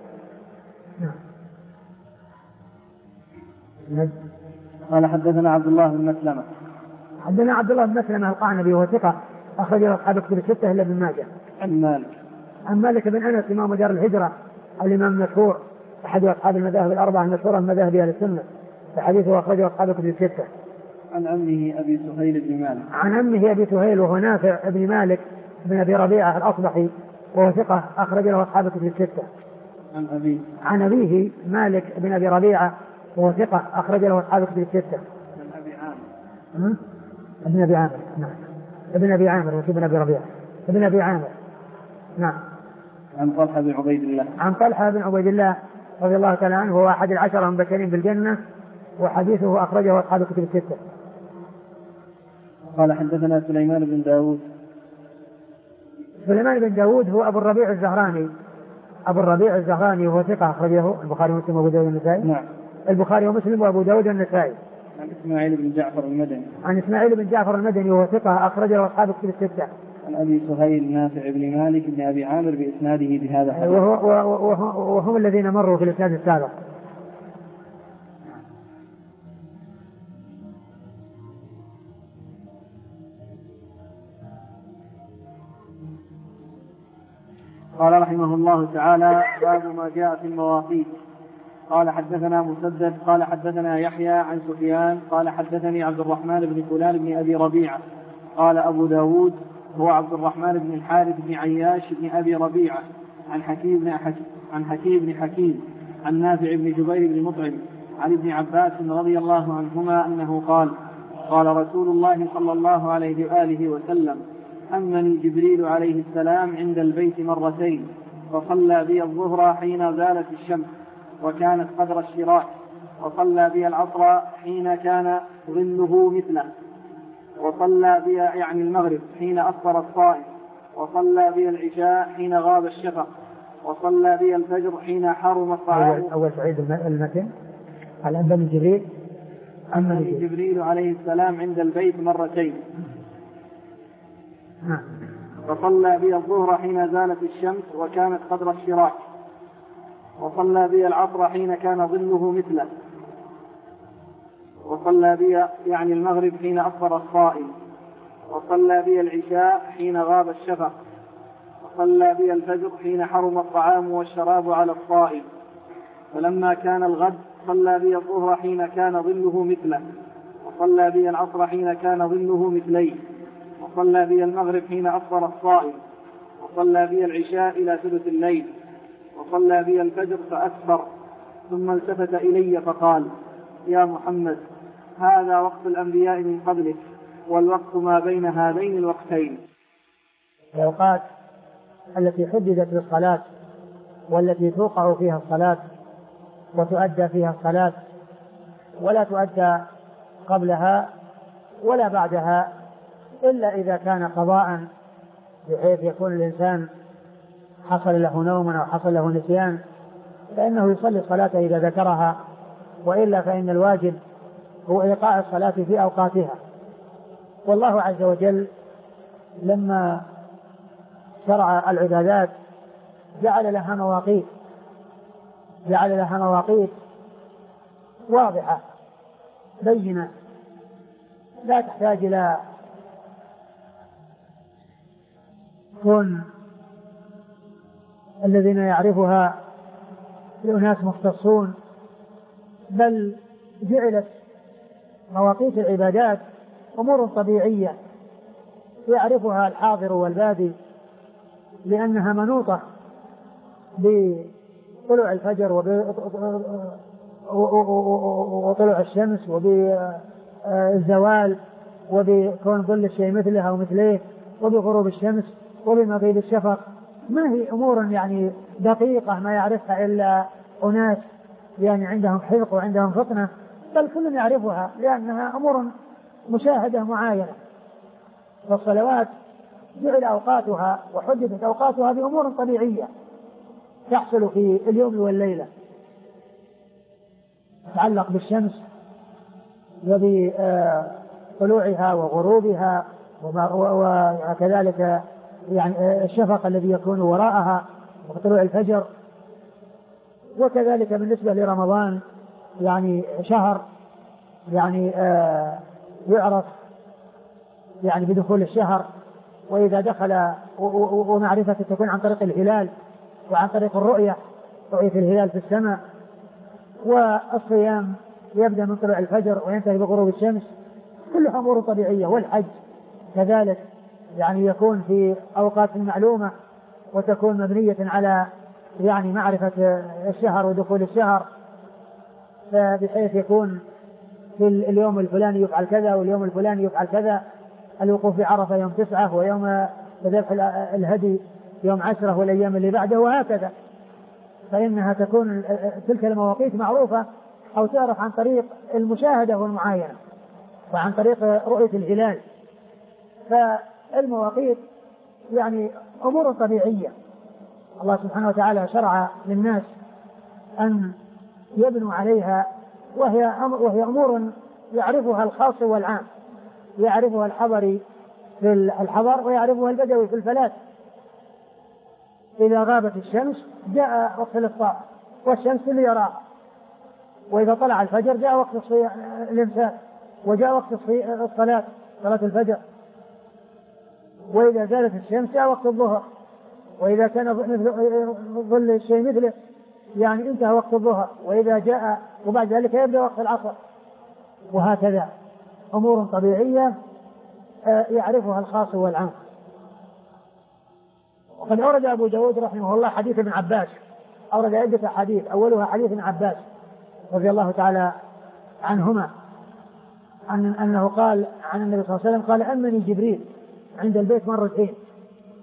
A: قال حدثنا عبد الله بن مسلمة
B: حدثنا عبد الله بن مسلمة القعنبي وهو ثقة أخرج له أصحاب كتب الستة إلا ابن ماجه.
A: عن مالك
B: عن مالك بن أنس إمام دار الهجرة الإمام المشهور أحد أصحاب المذاهب الأربعة المشهورة من مذاهب أهل السنة، فحديثه أخرجه أصحاب كتب الستة.
A: عن عمه أبي سهيل بن مالك
B: عن عمه أبي سهيل وهو نافع بن مالك بن أبي ربيعة الأصبحي وهو ثقة أخرج له أصحاب كتب الستة.
A: عن أبيه
B: عن أبيه مالك بن أبي ربيعة وهو ثقة أخرج له أصحاب كتب الستة.
A: عن أبي عامر
B: ابن أبي عامر نعم ابن أبي عامر وابن أبي ربيعة ابن أبي عامر نعم.
A: عن طلحة بن عبيد الله
B: عن طلحة بن عبيد الله رضي الله تعالى عنه هو أحد العشرة المبشرين بالجنة، وحديثه أخرجه أصحاب الكتب الستة.
A: قال حدثنا سليمان بن داود
B: سليمان بن داود هو أبو الربيع الزهراني أبو الربيع الزهراني وهو ثقة أخرجه البخاري ومسلم وأبو داود والنسائي.
A: نعم
B: البخاري ومسلم وأبو داود والنسائي.
A: عن إسماعيل بن جعفر المدني
B: عن إسماعيل بن جعفر المدني وهو ثقة أخرجه أصحاب الكتب الستة.
A: عن أبي سهيل نافع بن مالك بن أبي عامر بإسناده بهذا الحديث
B: وهو وهو وهم الذين مروا في الإسناد السابق.
A: قال رحمه الله تعالى باب ما جاء في المواقيت. قال حدثنا مسدد قال حدثنا يحيى عن سفيان قال حدثني عبد الرحمن بن فلان بن أبي ربيعة قال أبو داود هو عبد الرحمن بن الحارث بن عياش بن أبي ربيعة عن حكيم بن حكيم عن حكيم بن حكيم عن نافع بن جبير بن مطعم عن ابن عباس رضي الله عنهما أنه قال قال رسول الله صلى الله عليه وآله وسلم أمني جبريل عليه السلام عند البيت مرتين فصلى بي الظهر حين زالت الشمس وكانت قدر الشراك، وصلى بي العصر حين كان ظله مثله، وصلى بي يعني المغرب حين أصفر الصائم، وصلى بي العشاء حين غاب الشفق، وصلى بي الفجر حين حرم الطعام.
B: أول تعيد المتن على أن بني جبريل
A: أمني جبريل عليه السلام عند البيت مرتين. وصلى بي الظهر حين زالت الشمس وكانت قدر الشراك، وصلى بي العصر حين كان ظله مثله، وصلى بي يعني المغرب حين أصفر الصائم، وصلى بي العشاء حين غاب الشفق، وصلى بي الفجر حين حرم الطعام والشراب على الصائم. فلما كان الغد صلى بي الظهر حين كان ظله مثله، وصلى بي العصر حين كان ظله مثليه، وصلى بي المغرب حين أصفر الصائم، وصلى بي العشاء إلى ثلث الليل، وصلى بي الفجر فأسفر، ثم التفت إلي فقال: يا محمد، هذا وقت الأنبياء من قبلك، والوقت ما بين هذين الوقتين.
B: الأوقات التي حددت للصلاة والتي توقع فيها الصلاة وتؤدى فيها الصلاة، ولا تؤدى قبلها ولا بعدها إلا إذا كان قضاء، بحيث يكون الإنسان حصل له نوم أو حصل له نسيان فإنه يصلي الصلاة إذا ذكرها، وإلا فإن الواجب هو إيقاع الصلاة في أوقاتها. والله عز وجل لما شرع العبادات جعل لها مواقيت جعل لها مواقيت واضحة بينة، لا تحتاج إلى كون الذين يعرفها لأناس مختصون، بل جعلت مواقيت العبادات أمور طبيعية يعرفها الحاضر والبادي، لأنها منوطة بطلوع الفجر وطلوع الشمس وبالزوال وبكون ظل الشيء مثلها ومثليه وبغروب الشمس وبمغيب الشفق. ما هي أمور يعني دقيقة ما يعرفها إلا أناس يعني عندهم حذق وعندهم فطنة، بل كل يعرفها لأنها أمور مشاهدة معاينة. فالصلوات جعل أوقاتها وحددت أوقاتها بأمور طبيعية تحصل في اليوم والليلة، تتعلق بالشمس وبطلوعها وغروبها، وكذلك يعني الشفق الذي يكون وراءها وطلوع الفجر. وكذلك بالنسبة لرمضان يعني شهر يعني آه يعرف يعني بدخول الشهر، وإذا دخل ومعرفة تكون عن طريق الهلال وعن طريق الرؤية، رؤية الهلال في السماء. والصيام يبدأ من طلوع الفجر وينتهي بغروب الشمس، كلها أمور طبيعية. والحج كذلك يعني يكون في أوقات معلومة وتكون مبنية على يعني معرفة الشهر ودخول الشهر، بحيث يكون في اليوم الفلاني يفعل كذا واليوم الفلاني يفعل كذا، الوقوف بعرفة يوم تسعة ويوم ذبح الهدي يوم عشرة والأيام اللي بعده وهكذا. فإنها تكون تلك المواقيت معروفة أو تعرف عن طريق المشاهدة والمعاينة وعن طريق رؤية الهلال. فالمواقيت يعني أمور طبيعية الله سبحانه وتعالى شرع للناس أن يبنوا عليها، وهي وهي أمور يعرفها الخاص والعام، يعرفها الحضري في الحضر ويعرفها البدوي في الفلاة. إذا غابت الشمس جاء وقت الإفطار والشمس اللي يراها، وإذا طلع الفجر جاء وقت الإمساك وجاء وقت الصلاة صلاة الفجر، وإذا زالت الشمس جاء وقت الظهر، وإذا كان ظل الشيء مثله يعني انتهى وقت الظهر، وإذا جاء وبعد ذلك يبدأ وقت العصر، وهكذا أمور طبيعية يعرفها الخاص والعام. وقد أورد أبو داود رحمه الله حديث ابن عباس، أورد عدة حديث، أولها حديث ابن عباس رضي الله تعالى عنهما عن أنه قال عن النبي صلى الله عليه وسلم قال: أمني جبريل عند البيت مرتين،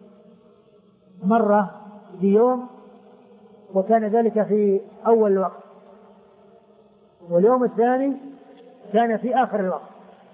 B: مرة في يوم وكان ذلك في أول الوقت، واليوم الثاني كان في آخر الوقت.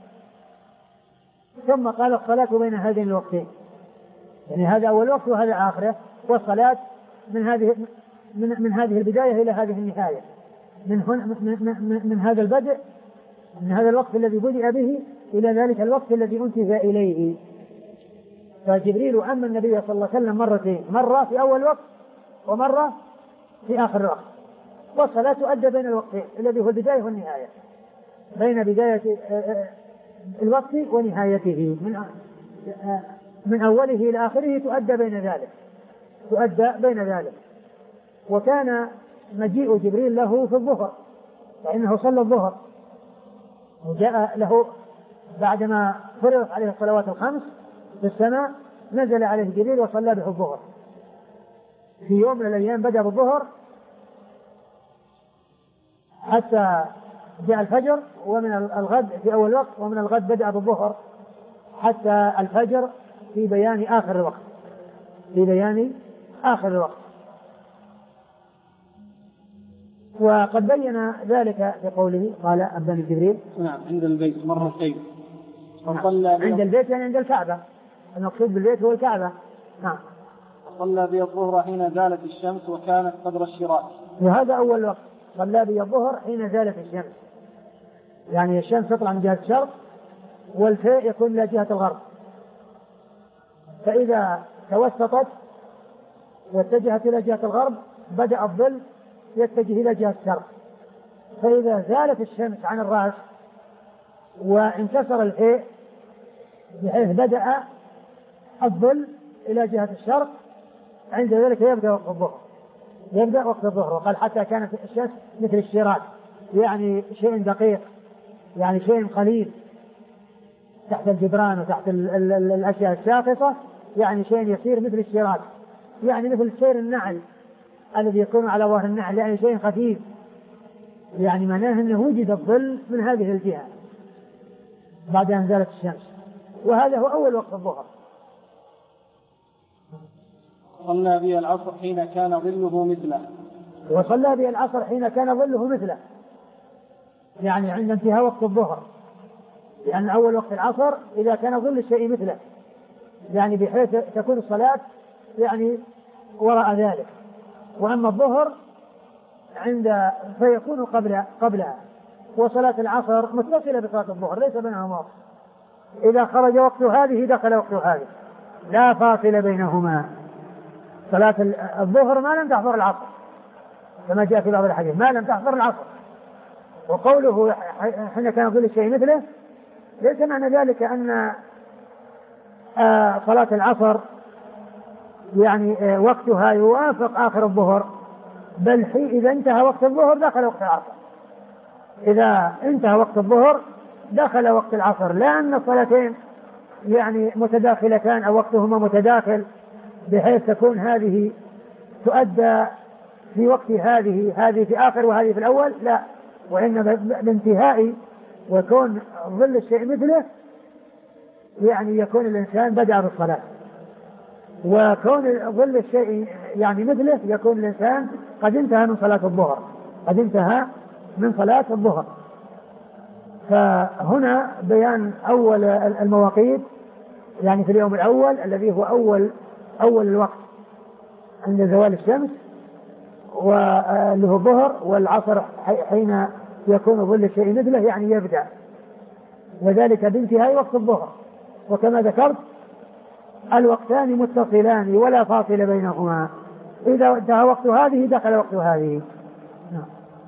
B: ثم قال الصلاة بين هذين الوقتين، يعني هذا أول وقت وهذا آخره، والصلاة من هذه من, من هذه البداية إلى هذه النهاية، من, من, من, من هذا البدء، من هذا الوقت الذي بدأ به إلى ذلك الوقت الذي أنتهى إليه. فجبريل أما النبي صلى الله عليه وسلم مرتين، مرة في أول وقت ومرة في آخر الوقت. والصلاة تؤدى بين الوقتين الذي هو البداية والنهاية، بين بداية الوقت ونهايته، من من أوله إلى آخره تؤدى بين ذلك، تؤدى بين ذلك. وكان مجيء جبريل له في الظهر، فإنه صلى الظهر وجاء له بعدما فرضت عليه الصلوات الخمس في السماء، نزل عليه جبريل وصلى به الظهر في يوم من الأيام، بدأ بالظهر حتى جاء الفجر، ومن الغد في أول وقت، ومن الغد بدأ بالظهر حتى الفجر في بيان آخر الوقت، في بيان آخر الوقت. وقد بين ذلك في قوله قال أبان جبريل
A: نعم عند البيت مرتين،
B: وصلى عند البيت يعني عند الكعبة، المقصود بالبيت هو الكعبة. نعم.
A: صلى بي الظهر حين زالت الشمس وكانت قدر الشراك،
B: وهذا أول وقت. صلى بي الظهر حين زالت الشمس، يعني الشمس تطلع من جهة الشرق والفيء يكون إلى جهة الغرب، فإذا توسطت واتجهت إلى جهة الغرب بدأ الظل يتجه إلى جهة الشرق، فإذا زالت الشمس عن الرأس وانكسر الفيء بحيث بدأ الظل إلى جهة الشرق، عند ذلك يبدأ وقت الظهر، يبدأ وقت الظهر. وقال حتى كانت الشمس مثل الشراك، يعني شيء دقيق، يعني شيء قليل تحت الجدران وتحت ال ال ال الأشياء الشاخصة، يعني شيء يسير مثل الشراك، يعني مثل سير النعل الذي يكون على ظهر النعل، يعني شيء خفيف، يعني معناه أنه وجد الظل من هذه الجهة بعد أن زالت الشمس. وهذا هو أول وقت الظهر.
A: صلى بي العصر حين كان ظله مثله،
B: وصلى بي العصر حين كان ظله مثله، يعني عند انتهاء وقت الظهر، لأن يعني أول وقت العصر إذا كان ظل الشيء مثله، يعني بحيث تكون الصلاة يعني وراء ذلك. وأما الظهر عند فيكون قبل قبلها، وصلاة العصر متصلة بصلاة الظهر ليس بينهما وقت، إذا خرج وقت هذه دخل وقت هذه، لا فاصل بينهما. صلاة الظهر ما لم تحضر العصر كما جاء في بعض الحديث، ما لم تحضر العصر. وقوله حين كان ظل الشيء مثله ليس معنى ذلك أن صلاة العصر يعني وقتها يوافق آخر الظهر، بل إذا انتهى وقت الظهر دخل وقت العصر، إذا انتهى وقت الظهر دخل وقت العصر، لا أن الصلاتين يعني متداخلتان أو وقتهما متداخل بحيث تكون هذه تؤدى في وقت هذه هذه في آخر وهذه في الأول، لا، وإنما بانتهاء ويكون ظل الشيء مثله يعني يكون الإنسان بدأ بالصلاة، وكون ظل الشيء يعني مثله يكون الإنسان قد انتهى من صلاة الظهر، قد انتهى من صلاة الظهر. فهنا بيان أول المواقيت يعني في اليوم الأول الذي هو أول أول الوقت عند زوال الشمس، واللي هو الظهر، والعصر حين يكون ظل الشيء مثله يعني يبدأ، وذلك بانتهاء وقت الظهر. وكما ذكرت الوقتان متصلان ولا فاصل بينهما، إذا انتهى وقت هذه دخل وقت هذه. نعم.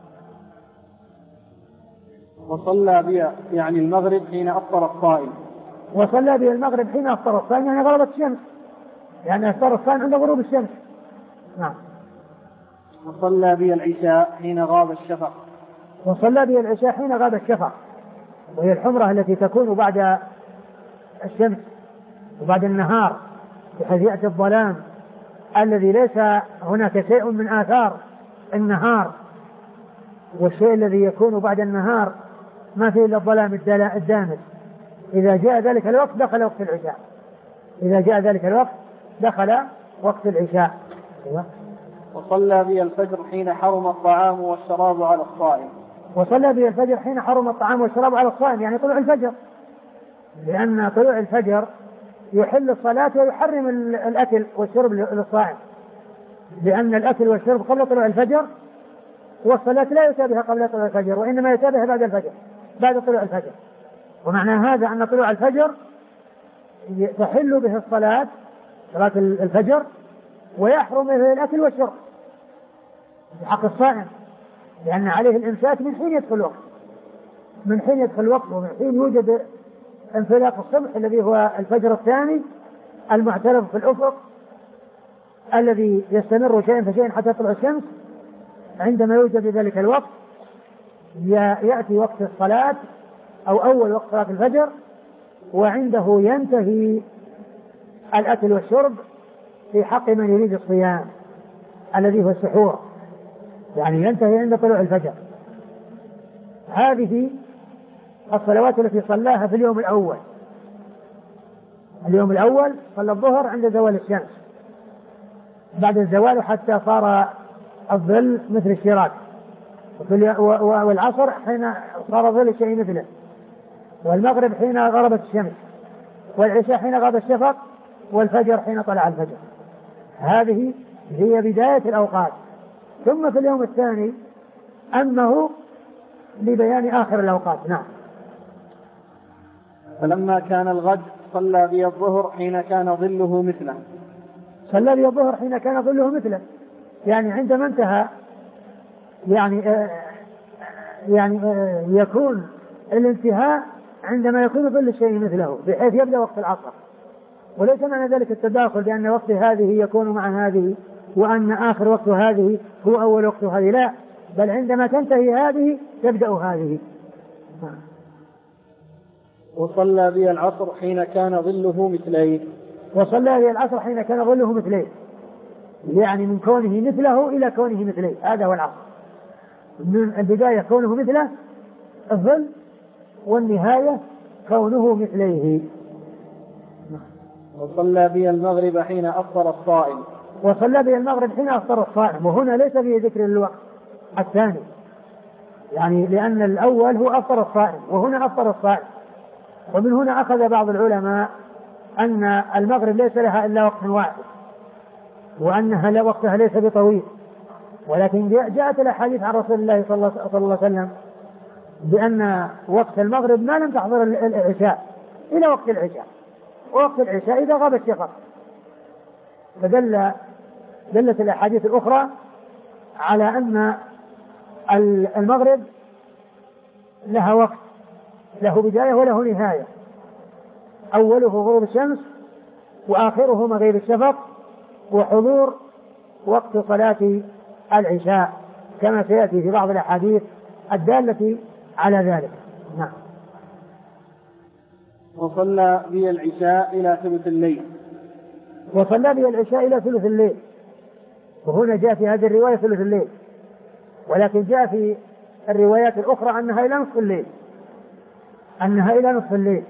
A: وصلى بي يعني المغرب حين أفطر الصائم،
B: وصلى بي المغرب حين أفطر الصائم يعني غربت الشمس، يعني أفطر الصائم عند غروب الشمس. نعم.
A: وصلى بي العشاء حين غاب الشفق،
B: وصلى بي العشاء حين غاب الشفق، وهي الحمرة التي تكون بعد الشمس وبعد النهار، بحيث يأتي الظلام الذي ليس هناك شيء من آثار النهار، والشيء الذي يكون بعد النهار ما فيه إلا الظلام الدامس. إذا جاء ذلك الوقت دخل وقت العشاء، إذا جاء ذلك الوقت دخل وقت العشاء.
A: وصلى بي الفجر حين حرم الطعام والشراب على الصائم،
B: وصلى به الفجر حين حرم الطعام والشراب على الصائم، يعني طلوع الفجر، لأن طلوع الفجر يحل الصلاة ويحرم الأكل والشرب للصائم، لأن الأكل والشرب قبل طلوع الفجر، والصلاة لا يتابعها قبل طلوع الفجر، وإنما يتابعها بعد الفجر، بعد طلوع الفجر. ومعنى هذا أن طلوع الفجر تحل به الصلاة، صلاة الفجر، ويحرم به الأكل والشرب في حق الصائم، لأن عليه الإمساك من حين يدخل الوقت، من حين يدخل الوقت ومن حين يوجد انفلاق الصبح الذي هو الفجر الثاني المعترف في الأفق الذي يستمر شيئا فشيئا حتى تطلع الشمس. عندما يوجد ذلك الوقت يأتي وقت الصلاة أو أول وقت صلاة الفجر، وعنده ينتهي الأكل والشرب في حق من يريد الصيام الذي هو السحور، يعني ينتهي عند طلوع الفجر. هذه الصلوات التي صلاها في اليوم الأول. اليوم الأول صلى الظهر عند زوال الشمس، بعد الزوال حتى صار الظل مثل الشراك، والعصر حين صار الظل الشيء مثله، والمغرب حين غربت الشمس، والعشاء حين غاب الشفق، والفجر حين طلع الفجر. هذه هي بداية الأوقات. ثم في اليوم الثاني أنه لبيان آخر الأوقات. نعم.
A: فلما كان الغد صلى بي الظهر حين كان ظله مثله.
B: صلى بي الظهر حين كان ظله مثله، يعني عندما انتهى، يعني آه يعني آه يكون الانتهاء عندما يكون ظل الشيء مثله، بحيث يبدأ وقت العصر. وليس معنى ذلك التداخل بأن وقت هذه يكون مع هذه وأن آخر وقت هذه هو أول وقت هذه، لا، بل عندما تنتهي هذه تبدأ هذه.
A: وصلى بي العصر حين كان ظله مثليه.
B: وصلى بي العصر حين كان ظله مثليه، يعني من كونه مثله إلى كونه مثليه، هذا هو العصر. من البداية كونه مثله الظل، والنهاية كونه مثليه.
A: وصلى بي المغرب حين أفطر الصائم.
B: وصلى بي المغرب حين أفطر الصائم، وهنا ليس فيه ذكر الوقت الثاني، يعني لأن الأول هو أفطر الصائم، وهنا أفطر الصائم. ومن هنا أخذ بعض العلماء أن المغرب ليس لها إلا وقت واحد، وأنها لا وقتها ليس بطويل، ولكن جاءت الأحاديث عن رسول الله صلى الله عليه وسلم بأن وقت المغرب ما لم تحضر العشاء إلى وقت العشاء، ووقت العشاء إذا غاب الشفق. فدل دلت الأحاديث الأخرى على أن المغرب لها وقت، له بداية وله نهاية، أوله غروب الشمس وآخره مغيب الشفق وحضور وقت صلاة العشاء، كما سيأتي في بعض الأحاديث الدالة على ذلك. نعم.
A: وصلى بي العشاء إلى ثلث الليل.
B: وصلى بي العشاء إلى ثلث الليل، وهنا جاء في هذه الرواية ثلث الليل، ولكن جاء في الروايات الأخرى أنها إلى نصف الليل، أنها إلى نصف الليل.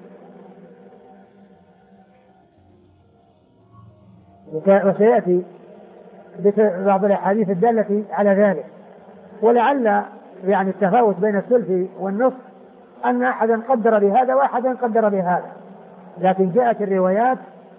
B: وسيأتي بعض الأحاديث الدالة على ذلك. ولعل يعني التفاوت بين الثلث والنصف أن أحدا قدر بهذا وأحدا قدر بهذا، لكن جاءت الروايات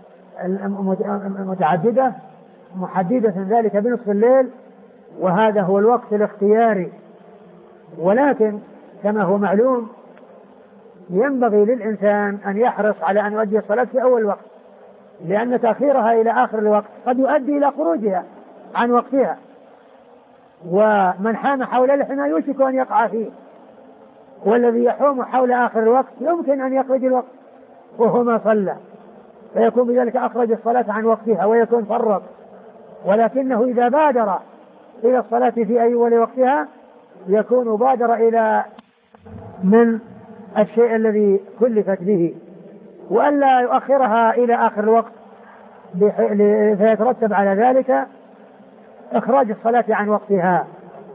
B: المتعددة محددة ذلك بنصف الليل، وهذا هو الوقت الاختياري. ولكن كما هو معلوم ينبغي للإنسان أن يحرص على أن يؤدي الصلاة في أول وقت، لأن تأخيرها إلى آخر الوقت قد يؤدي إلى خروجها عن وقتها، ومن حام حول الحمى يوشك أن يقع فيه، والذي يحوم حول آخر الوقت يمكن أن يخرج الوقت وهو ما صلى، فيكون بذلك أخرج الصلاة عن وقتها ويكون فرط. ولكنه إذا بادر إلى الصلاة في أول وقتها يكون بادر إلى من الشيء الذي كلفت به، وألا يؤخرها إلى آخر الوقت فيترتب على ذلك إخراج الصلاة عن وقتها.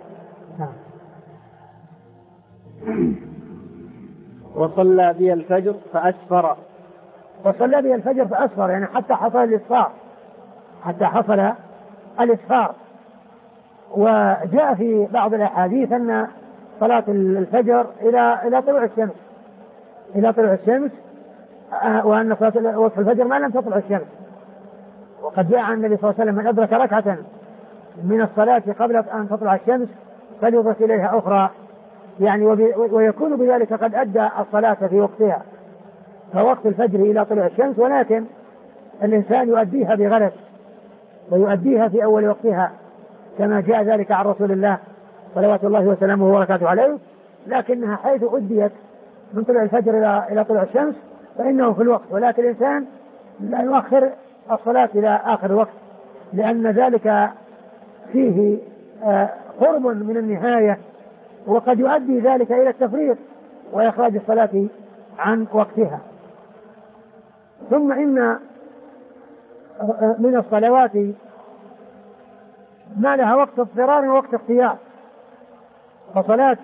A: وصلى بي الفجر فأسفر.
B: وصلى بي الفجر فأسفر، يعني حتى حصل الإسفار، حتى حصل الإسفار. وجاء في بعض الأحاديث أن صلاة الفجر إلى إلى طلوع الشمس إلى طلوع الشمس وأن صلاة وقت الفجر ما لم تطلع الشمس. وقد جاء عن النبي صلى الله عليه وسلم من أدرك ركعة من الصلاة قبل أن تطلع الشمس فليضف إليها أخرى، يعني ويكون بذلك قد أدى الصلاة في وقتها. فوقت الفجر إلى طلوع الشمس، ولكن الإنسان يؤديها بغلس ويؤديها في أول وقتها كما جاء ذلك عن رسول الله صلوات الله وسلامه وبركاته عليه، لكنها حيث أديت من طلوع الفجر إلى إلى طلوع الشمس فإنه في الوقت، ولكن الإنسان لا يؤخر الصلاة إلى آخر الوقت، لأن ذلك فيه قرب من النهاية، وقد يؤدي ذلك إلى التفريط وإخراج الصلاة عن وقتها. ثم إن من الصلوات ما لها وقت اضطرار ووقت اختيار. فصلاة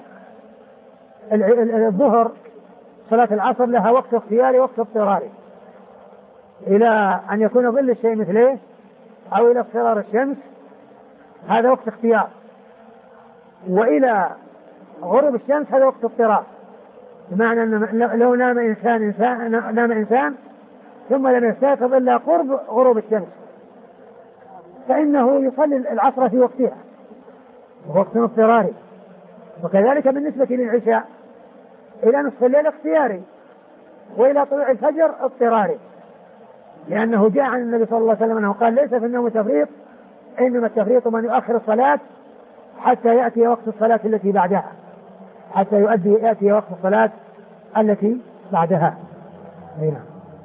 B: الظهر صلاة العصر لها وقت اختياري ووقت اضطراري، إلى أن يكون ظل الشيء مثله أو إلى اصفرار الشمس، هذا وقت اختيار، وإلى غروب الشمس هذا وقت اضطرار، بمعنى أن لو نام إنسان, إنسان نام إنسان ثم لم يستيقظ إلا قرب غروب الشمس فإنه يصلي العصر في وقتها وقت اضطراري. وكذلك بالنسبة للعشاء إلى نصف الليل اختياري وإلى طلوع الفجر اضطراري، لأنه جاء عن النبي صلى الله عليه وسلم أنه قال ليس في النوم تفريط، إنما التفريط من يؤخر الصلاة حتى يأتي وقت الصلاة التي بعدها، حتى يؤدي يأتي وقت الصلاة التي بعدها. هنا.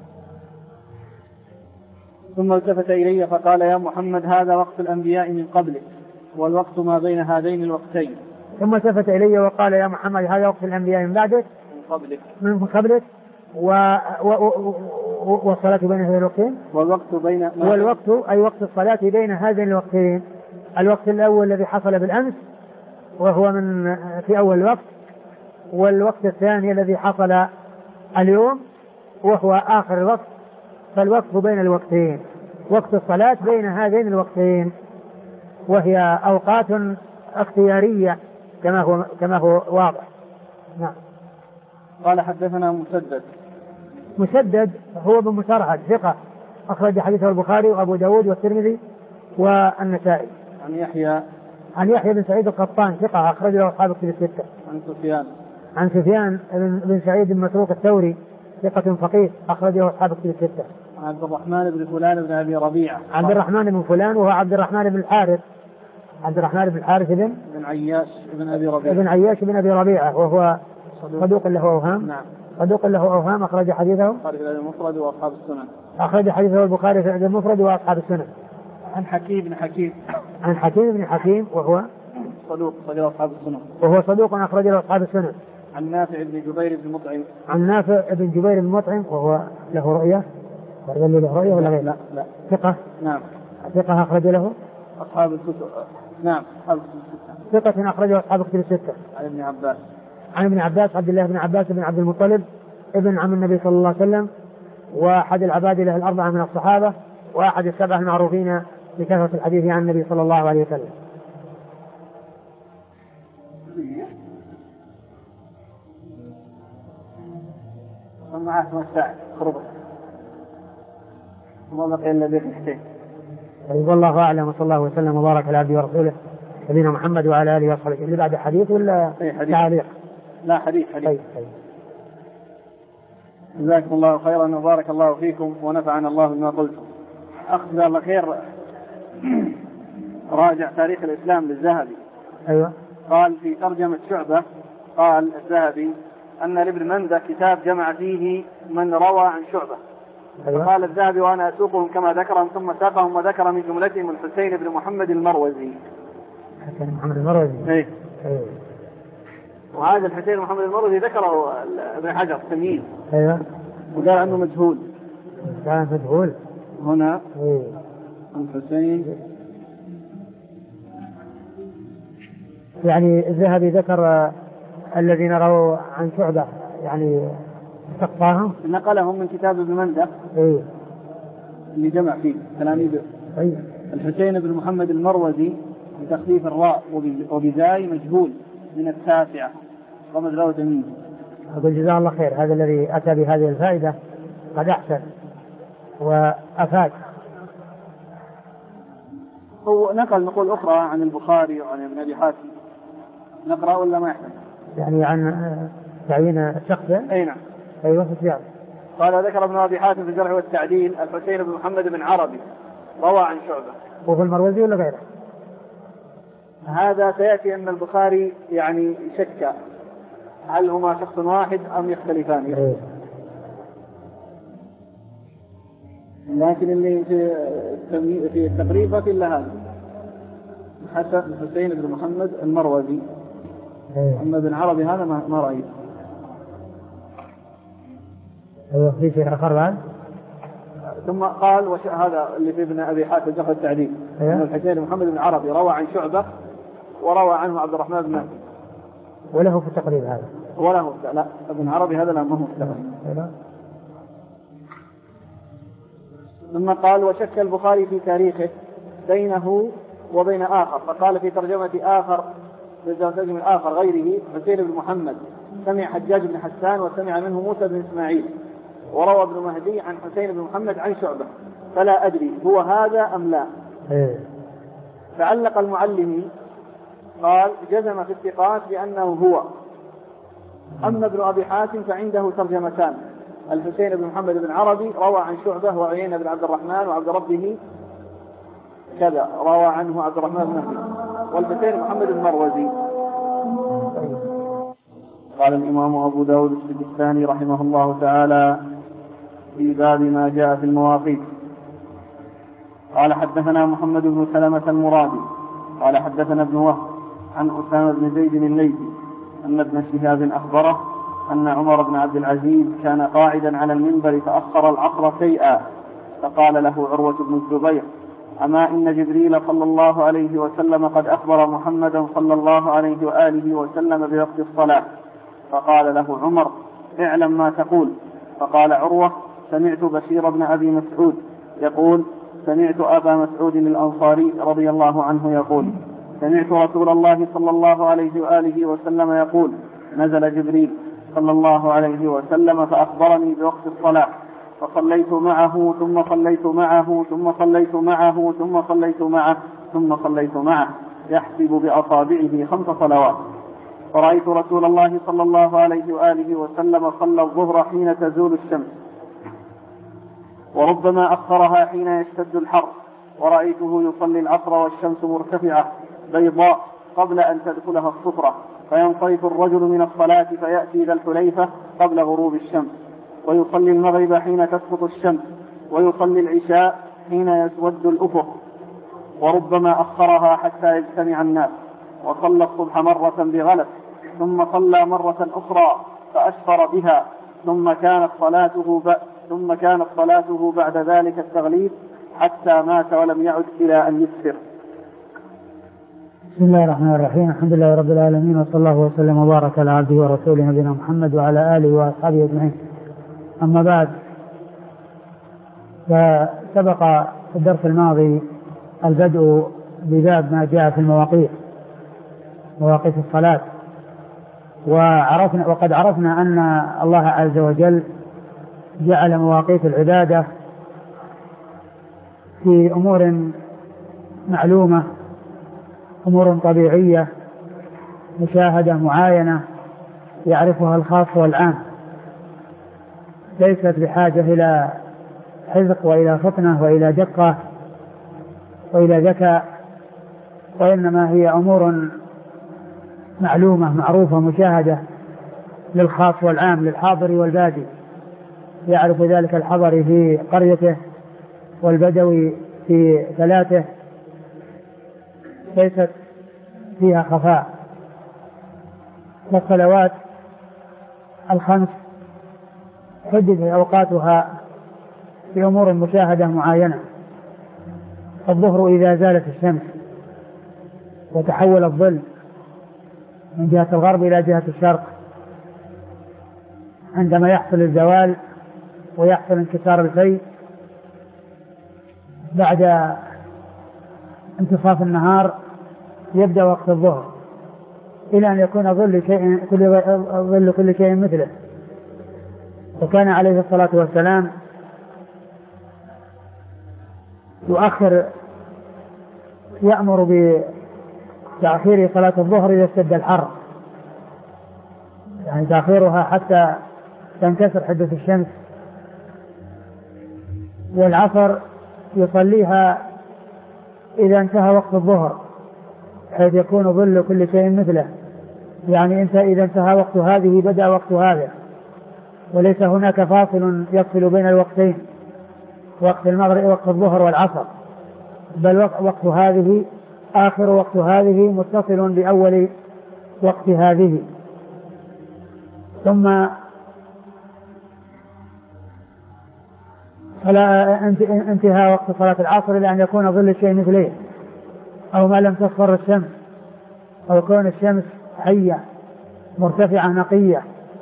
A: ثم التفت إلي فقال يا محمد هذا وقت الأنبياء من قبلك والوقت ما بين هذين الوقتين.
B: ثم التفت إلي وقال يا محمد هذا وقت الأنبياء من بعدك
A: من قبلك
B: من قبلك و... و... و... والصلاة بين هذين الوقتين
A: والوقت بين
B: والوقت أي وقت الصلاة بين هذين الوقتين، الوقت الأول الذي حصل بالأمس وهو من في أول الوقت، والوقت الثاني الذي حصل اليوم وهو آخر الوقت. فالوقت بين الوقتين وقت الصلاة بين هذين الوقتين، وهي أوقات اختيارية كما هو كما هو واضح. نعم.
A: قال حدثنا مسدد.
B: مسدد هو بن مسرهد ثقة أخرج حديثه البخاري وأبو داود والترمذي والنسائي.
A: عن يحيى
B: عن يحيى بن سعيد القطان ثقة أخرج له أصحاب الكتب الستة.
A: عن سفيان
B: عن سفيان بن سعيد بن مسروق الثوري ثقة فقيه أخرج له أصحاب الكتب الستة.
A: عن عبد الرحمن بن فلان بن أبي ربيعة.
B: عبد الرحمن بن فلان وهو عبد الرحمن بن الحارث عبد الرحمن بن الحارث بن
A: بن عياش بن أبي ربيعة
B: بن عياش بن أبي ربيعة وهو صدوق له أوهام.
A: نعم.
B: صدوق له أوهام أخرج حديثه
A: البخاري في المفرد وأصحاب السنن.
B: أخرج حديثه البخاري في المفرد وأصحاب السنن.
A: عن حكيم بن حكيم
B: عن حكيم بن حكيم وهو
A: صدوق أخرج له أصحاب السنن.
B: وهو صدوق أخرج له أصحاب السنن.
A: عن نافع بن جبير بن مطعم.
B: عن نافع بن جبير بن مطعم وهو له رؤية ورجل له رؤية ولا غير؟
A: لا لا
B: ثقة.
A: نعم.
B: ثقة أخرج له
A: أصحاب الكتب. نعم أصحاب الكتب.
B: ثقة أخرجه أصحاب الكتب الستة.
A: عن ابن عباس.
B: عن ابن عباس عبد الله بن عباس بن عبد المطلب ابن عم النبي صلى الله عليه وسلم، وأحد العباد له الأربعة من الصحابة، وأحد السبعة المعروفين بكثرة الحديث عن النبي صلى الله عليه وسلم.
A: ومعه مساء خربة وما بقي إلا ذكر حسين.
B: طيب والله أعلم وصلى الله وسلم وبارك على عبده ورسوله نبينا محمد وعلى آله وصحبه. اللي بعد حديث ولا تعليق؟
A: لا حديث حديث.
B: طيب طيب.
A: جزاكم الله خيرا وبارك الله فيكم ونفعنا الله بما قلتم. أخ جزاه الله خير راجع تاريخ الإسلام للذهبي.
B: أيوة.
A: قال في ترجمة شعبة قال الذهبي أن لابن مندة كتاب جمع فيه من روى عن شعبة. أيوة. قال الذهبي وأنا أسوقهم كما ذكرهم ثم ساقهم وذكر من جملتهم الحسين بن محمد المروزي.
B: حسين محمد المروزي.
A: إيه.
B: أيوة.
A: وهذا الحسين محمد المروزي ذكره ابن حجر تمييز.
B: أيوة.
A: وقال عنه مجهول.
B: كان مجهول.
A: هنا.
B: أيوة.
A: الحسين
B: يعني الذهبي ذكر الذين رووا عن شعبة يعني استقصاهم
A: نقلهم من كتاب ابن مندة.
B: ايه
A: اللي جمع فيه تلاميذه.
B: ايه
A: الحسين بن محمد المروزي بتخفيف الراء وبزاي مجهول من التاسعة ومن له تمييز.
B: أقول جزاه الله خير، هذا الذي أتى بهذه الفائدة قد أحسن وأفاد.
A: هو نقل نقول أخرى عن البخاري وعن ابن أبي حاتم، نقرأ ولا ما يحتاج؟
B: يعني عن تعيين شخص؟
A: أي نعم.
B: أيوة في السياق.
A: قال ذكر ابن أبي حاتم في الجرح والتعديل الحسين بن محمد بن عربي روى عن شعبة.
B: وهو المروزي ولا غيره؟
A: هذا سيأتي أن البخاري يعني شك هل هما شخص واحد أم يختلفان.
B: إيه.
A: لكن اللي في في التقريب إلا هذا حتى الحسين بن محمد المروزي.
B: إيه.
A: أما بن عربي هذا ما ما رأيت.
B: أيوة في شيء آخر بعد.
A: ثم قال وش هذا اللي في ابن أبي حاتم دخل التعديل.
B: أيوة.
A: أن الحسين بن محمد بن عربي روى عن شعبة وروى عنه عبد الرحمن بن مهدي.
B: وله في التقريب هذا.
A: وله لا ابن عربي هذا لا ما هو مستقيم.
B: أيوة.
A: ثم قال وشك البخاري في تاريخه بينه وبين آخر، فقال في ترجمة آخر في ترجمة آخر غيره حسين بن محمد سمع حجاج بن حسان وسمع منه موسى بن إسماعيل، وروى ابن مهدي عن حسين بن محمد عن شعبة، فلا أدري هو هذا أم لا.
B: إيه.
A: فعلق المعلمي قال جزم في الثقات بأنه هو. أما ابن أبي حاتم فعنده ترجمتان، الحسين بن محمد بن عربي روى عن شعبة وعيينة بن عبد الرحمن وعبد ربه كذا روى عنه عبد الرحمن بن مهدي، والحسين بن محمد المروزي. قال الإمام أبو داود السجستاني رحمه الله تعالى في باب ما جاء في المواقيت. قال حدثنا محمد بن سلمة المرادي قال حدثنا ابن وهب عن أسامة بن زيد الليثي أن ابن شهاب أخبره أن عمر بن عبد العزيز كان قاعدا على المنبر فأخر العصر شيئا، فقال له عروة بن الزبير أما إن جبريل صلى الله عليه وسلم قد أخبر محمدا صلى الله عليه وآله وسلم بوقت الصلاة. فقال له عمر اعلم ما تقول. فقال عروة سمعت بشير بن أبي مسعود يقول سمعت أبا مسعود الأنصاري رضي الله عنه يقول سمعت رسول الله صلى الله عليه وآله وسلم يقول نزل جبريل صلى الله عليه وسلم فأخبرني بوقت الصلاة، فصليت معه ثم صليت معه ثم صليت معه ثم صليت معه ثم صليت معه يحسب بأصابعه خمس صلوات. فرأيت رسول الله صلى الله عليه وآله وسلم صلى الظهر حين تزول الشمس، وربما أخرها حين يشتد الحر، ورأيته يصلي العصر والشمس مرتفعة بيضاء قبل أن تدخلها الصفرة، فينصرف الرجل من الصلاة فيأتي ذا الحليفة قبل غروب الشمس، ويصلي المغرب حين تسقط الشمس، ويصلي العشاء حين يسود الأفق، وربما أخرها حتى يجتمع الناس، وصلى الصبح مرة بغلس، ثم صلى مرة أخرى فأسفر بها، ثم كانت صلاته ب... ثم كانت صلاته بعد ذلك التغليب حتى مات ولم يعد إلى أن يسفر.
B: بسم الله الرحمن الرحيم، الحمد لله رب العالمين، وصلى الله وسلم وبارك على عبده ورسوله نبينا محمد وعلى آله وأصحابه أجمعين. أما بعد، فسبق في الدرس الماضي البدء بباب ما جاء في المواقيت، مواقيت الصلاة، وعرفنا وقد عرفنا أن الله عز وجل جعل مواقيت العبادة في أمور معلومة، أمور طبيعية مشاهدة معاينة يعرفها الخاص والعام، ليست بحاجة إلى حذق وإلى فطنة وإلى دقة وإلى ذكاء، وإنما هي أمور معلومة معروفة مشاهدة للخاص والعام، للحاضر والبادي، يعرف ذلك الحضر في قريته والبدوي في ثلاثه، ليست فيها خفاء. والصلوات الخمس حدد أوقاتها في أمور مشاهدة معينة. الظهر إذا زالت الشمس وتحول الظل من جهة الغرب إلى جهة الشرق، عندما يحصل الزوال ويحصل انكسار الفيء بعد انتصاف النهار يبدأ وقت الظهر، إلى أن يكون ظل شيء كل ظل كل شيء مثله. وكان عليه الصلاة والسلام يؤخر يأمر بتأخير صلاة الظهر إذا اشتد الحر، يعني تأخيرها حتى تنكسر حدة الشمس، والعصر يصليها إذا انتهى وقت الظهر حيث يكون ظل كل شيء مثله، يعني انت إذا انتهى وقت هذه بدأ وقت هذا، وليس هناك فاصل يفصل بين الوقتين، وقت المغرب وقت الظهر والعصر، بل وقت هذه آخر وقت هذه متصل بأول وقت هذه. ثم انتهى وقت صلاة العصر إلى أن يكون ظل الشيء مثله، أو ما لم تصفر الشمس، أو كون الشمس حية مرتفعة نقية.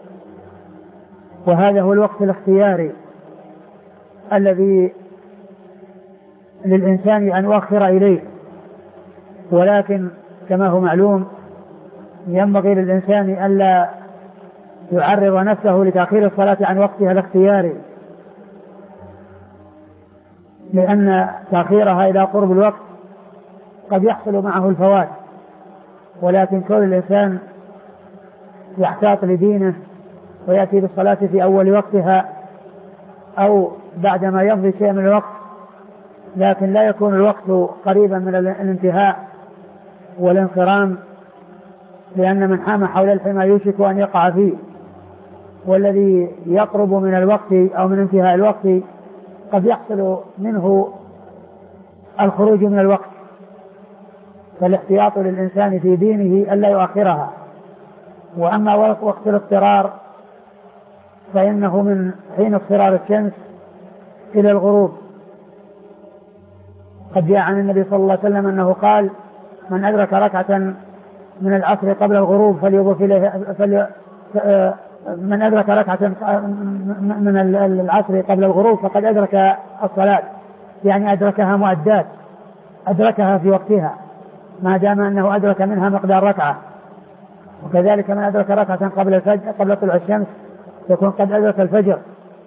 B: وهذا هو الوقت الاختياري الذي للإنسان أن يؤخر إليه، ولكن كما هو معلوم ينبغي للإنسان ألا يعرض نفسه لتأخير الصلاة عن وقتها الاختياري، لأن تأخيرها إلى قرب الوقت قد يحصل معه الفوات. ولكن كل الإنسان يحتاط لدينه ويأتي بالصلاة في أول وقتها أو بعدما يمضي شيء من الوقت، لكن لا يكون الوقت قريبا من الانتهاء والانصرام، لأن من حام حول الحمى يوشك أن يقع فيه، والذي يقرب من الوقت أو من انتهاء الوقت قد يحصل منه الخروج من الوقت. فالاحتياط للإنسان في دينه ألا يؤخرها. وأما وقت الاضطرار فإنه من حين اضطرار الشمس إلى الغروب. قد جاء عن النبي صلى الله عليه وسلم أنه قال: من أدرك ركعة من العصر قبل الغروب فليضف إليها فلي من أدرك ركعة من العصر قبل الغروب فقد أدرك الصلاة، يعني أدركها مؤدات، أدركها في وقتها ما دام أنه أدرك منها مقدار ركعة. وكذلك من أدرك ركعة قبل الفجر قبل طلوع الشمس يكون قد أدرك الفجر.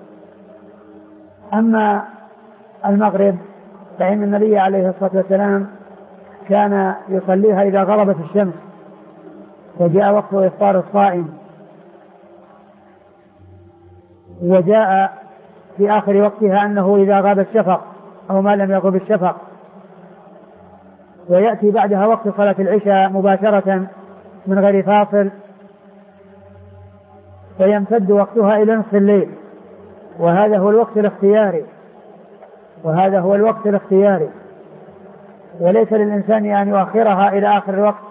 B: أما المغرب فإن النبي عليه الصلاة والسلام كان يصليها إذا غربت الشمس وجاء وقت إفطار الصائم، وجاء في آخر وقتها أنه إذا غاب الشفق أو ما لم يغب الشفق. ويأتي بعدها وقت صلاة العشاء مباشرة من غير فاصل، ويمتد وقتها إلى نصف الليل، وهذا هو الوقت الاختياري وهذا هو الوقت الاختياري وليس للإنسان أن يؤخرها إلى آخر الوقت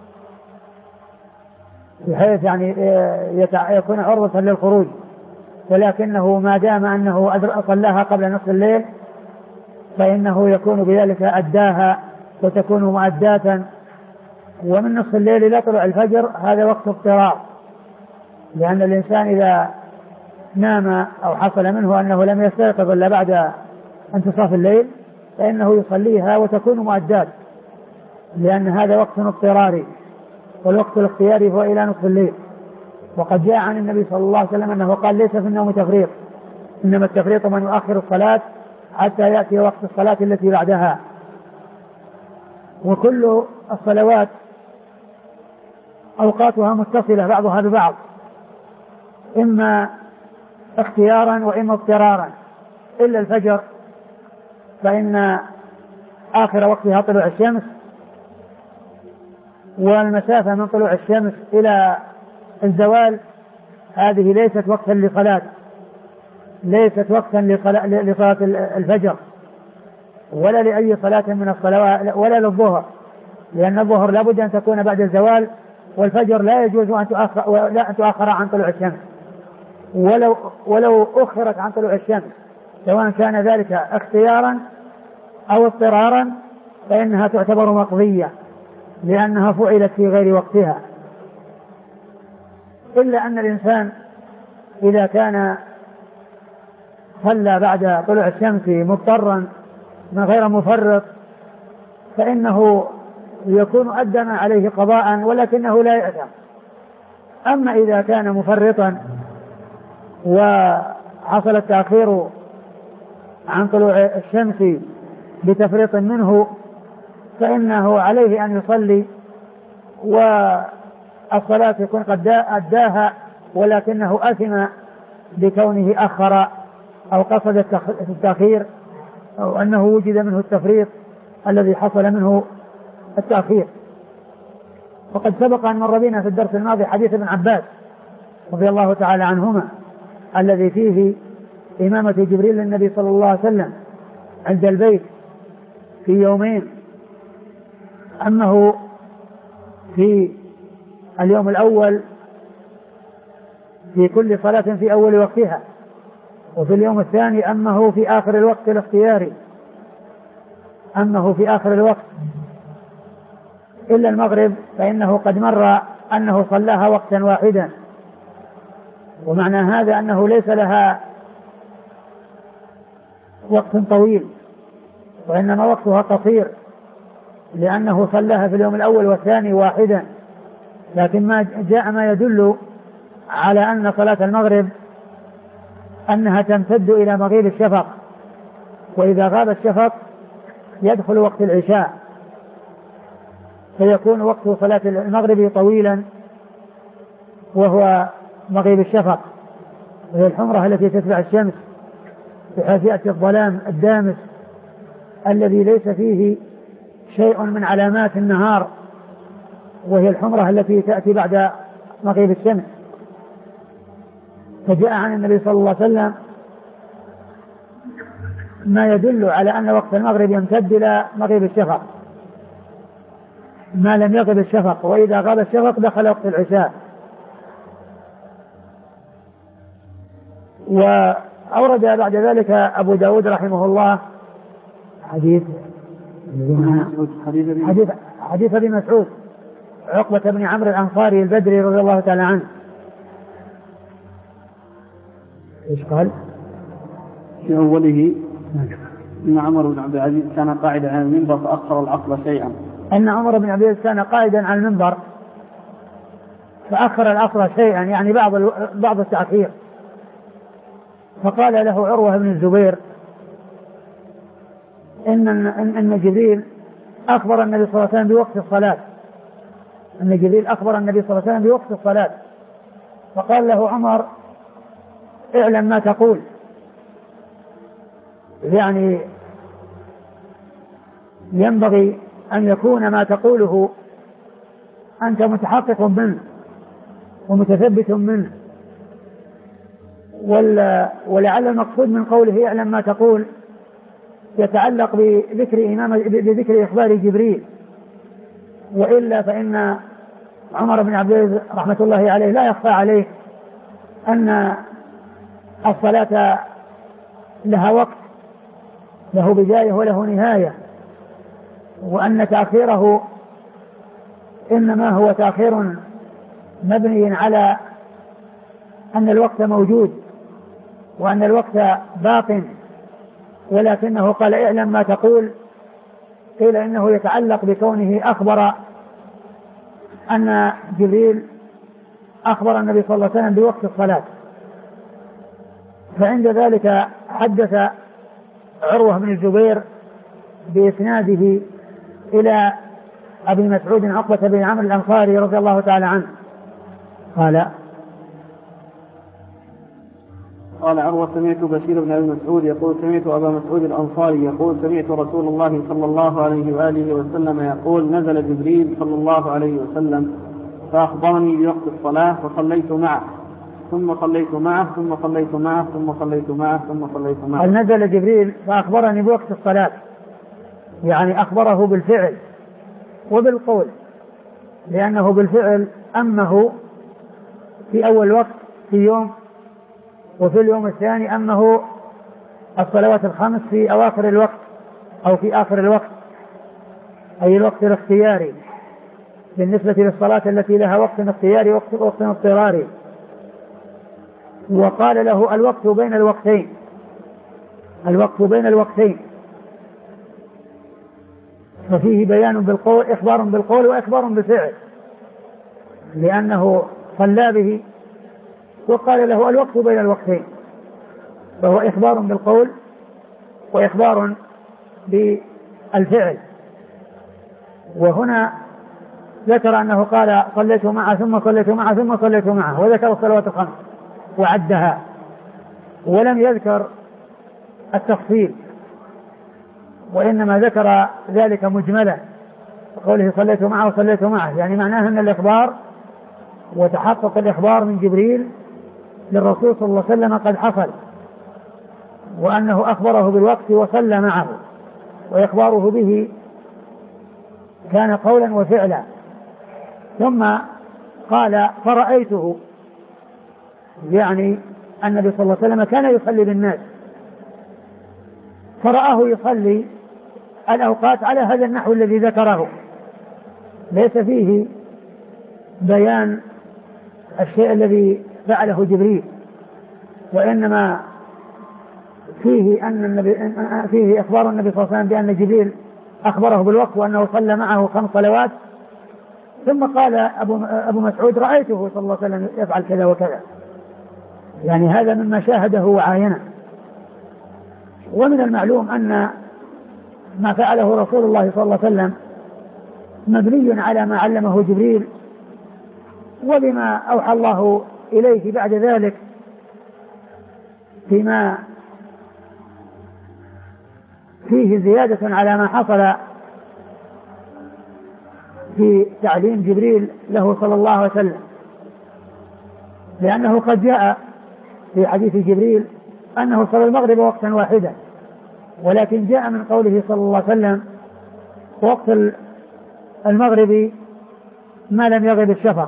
B: بحيث يعني يكون عرضة للخروج، ولكنه ما دام أنه صلاها قبل نصف الليل فإنه يكون بذلك أداها وتكون مؤداة. ومن نصف الليل إلى طلوع الفجر هذا وقت اضطرار، لأن الإنسان إذا نام أو حصل منه أنه لم يستيقظ إلا بعد انتصاف الليل فإنه يصليها وتكون مؤدات، لأن هذا وقت اضطراري، والوقت الاختياري هو إلى نصف الليل. وقد جاء عن النبي صلى الله عليه وسلم أنه قال: ليس في النوم تفريط، إنما التفريط من يؤخر الصلاة حتى يأتي وقت الصلاة التي بعدها. وكل الصلوات أوقاتها متصلة بعضها ببعض، إما اختيارا وإما اضطرارا، إلا الفجر فإن آخر وقتها طلوع الشمس، والمسافة من طلوع الشمس إلى الزوال هذه ليست وقتا لصلاة ليست وقتا لصلاة الفجر ولا لأي صلاة من الصلوات ولا للظهر، لأن الظهر لابد أن تكون بعد الزوال، والفجر لا يجوز أن تؤخر, ولا أن تؤخر عن طلوع الشمس، ولو, ولو أخرت عن طلوع الشمس سواء كان ذلك اختيارا أو اضطرارا فإنها تعتبر مقضية لأنها فعلت في غير وقتها. إلا أن الإنسان إذا كان صلى بعد طلوع الشمس مضطرا من غير مفرط فإنه يكون أدى ما عليه قضاء ولكنه لا يأثم. أما إذا كان مفرطا وحصل التأخير عن طلوع الشمس بتفريط منه فإنه عليه أن يصلي والصلاة يكون قد أداها ولكنه أثم بكونه أخر أو قصد التأخير أو أنه وجد منه التفريط الذي حصل منه التأخير. وقد سبق أن مر بنا في الدرس الماضي حديث ابن عباس رضي الله تعالى عنهما الذي فيه إمامة جبريل للنبي صلى الله عليه وسلم عند البيت في يومين، أنه في اليوم الأول في كل صلاة في أول وقتها، وفي اليوم الثاني أنه في آخر الوقت الاختياري، أنه في آخر الوقت إلا المغرب فإنه قد مر أنه صلاها وقتا واحدا. ومعنى هذا أنه ليس لها وقت طويل وإنما وقتها قصير لأنه صلاها في اليوم الأول والثاني واحدا. لكن ما جاء ما يدل على أن صلاة المغرب أنها تمتد إلى مغيب الشفق، وإذا غاب الشفق يدخل وقت العشاء فيكون وقت صلاة المغرب طويلا وهو مغيب الشفق، وهي الحمرة التي تتبع الشمس بحيث يأتي الظلام الدامس الذي ليس فيه شيء من علامات النهار، وهي الحمرة التي تأتي بعد مغيب الشمس. فجاء عن النبي صلى الله عليه وسلم ما يدل على أن وقت المغرب يمتد إلى مغيب الشفق ما لم يغب الشفق، وإذا غاب الشفق دخل وقت العشاء. وأورد بعد ذلك أبو داود رحمه الله حديث حديث حديث ابي مسعود عقبة بن عمرو الأنصاري البدري رضي الله تعالى عنه. ايش قال؟
A: في أوله إن عمر بن عبد العزيز كان قاعدا على المنبر فأخر العصر شيئا.
B: أن عمر بن عبد العزيز كان قاعدا على المنبر فأخر العصر شيئا، يعني بعض بعض التأخير. فقال له عروة بن الزبير إن أن جبريل أخبر النبي صلى الله عليه وسلم بوقت الصلاة، أن جبريل أخبر النبي صلى الله عليه وسلم بوقت الصلاة. فقال له عمر اعلم ما تقول، يعني ينبغي أن يكون ما تقوله أنت متحقق منه ومتثبت منه. ولعل المقصود من قوله اعلم ما تقول يتعلق بذكر إمام بذكر إخبار جبريل، وإلا فإن عمر بن عبد العزيز رحمة الله عليه لا يخفى عليه أن الصلاة لها وقت، له بداية وله نهاية، وأن تأخيره إنما هو تأخير مبني على أن الوقت موجود وأن الوقت باق، ولكنه قال اعلم ما تقول. قيل إنه يتعلق بكونه أخبر أن جبريل أخبر النبي صلى الله عليه وسلم بوقت الصلاة. فعند ذلك حدث عروة بن الزبير بإسناده إلى أبي مسعود عقبة بن عمرو الأنصاري رضي الله تعالى عنه قال
A: قال عروة سمعت بشير بن أبي مسعود يقول سمعت أبا مسعود الأنصاري يقول سمعت رسول الله صلى الله عليه وآله وسلم يقول نزل جبريل صلى الله عليه وسلم فأخبرني بوقت الصلاة فصليت معه ثم صليت معه ثم صليت معه ثم صليت معه ثم صليت معه.
B: قال نزل جبريل فأخبرني بوقت الصلاة، يعني أخبره بالفعل وبالقول، لأنه بالفعل أمه في أول وقت في يوم، وفي اليوم الثاني أمه الصلوات الخمس في أواخر الوقت أو في آخر الوقت، أي الوقت الاختياري بالنسبة للصلاة التي لها وقت اختياري وقت وقت اضطراري. وقال له الوقت بين الوقتين، الوقت بين الوقتين. ففيه بيان بالقول، إخبار بالقول وإخبار بالفعل، لأنه صلى به وقال له الوقت بين الوقتين، فهو إخبار بالقول وإخبار بالفعل. وهنا ذكر أنه قال صليت معه ثم صليت معه ثم صليت معه، وذكر الصلوات الخمس وعدها، ولم يذكر التفصيل، وإنما ذكر ذلك مجملا، قوله صليت معه وصليت معه، يعني معناه أن الإخبار وتحقق الإخبار من جبريل للرسول صلى الله عليه وسلم قد حصل، وأنه أخبره بالوقت وصلى معه، وإخباره به كان قولا وفعلا. ثم قال فرأيته، يعني النبي صلى الله عليه وسلم كان يصلي بالناس، فرآه يصلي الأوقات على هذا النحو الذي ذكره، ليس فيه بيان الشيء الذي فعله جبريل، وإنما فيه أن النبي فيه إخبار النبي صلى الله عليه وسلم بأن جبريل أخبره بالوقت وأنه صلى معه خمس صلوات. ثم قال أبو, أبو مسعود رأيته صلى الله عليه وسلم يفعل كذا وكذا، يعني هذا مما شاهده وعاينه. ومن المعلوم أن ما فعله رسول الله صلى الله عليه وسلم مبني على ما علمه جبريل وبما أوحى الله إليه بعد ذلك فيما فيه زيادة على ما حصل في تعليم جبريل له صلى الله عليه وسلم، لأنه قد جاء في حديث جبريل أنه صلى المغرب وقتا واحدا، ولكن جاء من قوله صلى الله عليه وسلم وقت المغرب ما لم يغب الشفق،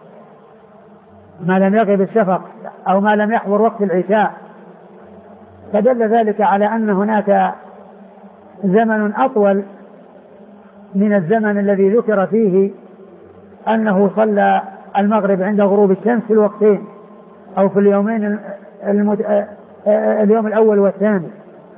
B: ما لم يغب الشفق أو ما لم يحضر وقت العشاء، فدل ذلك على أن هناك زمن أطول من الزمن الذي ذكر فيه أنه صلى المغرب عند غروب الشمس في الوقتين أو في اليومين المد... اليوم الأول والثاني.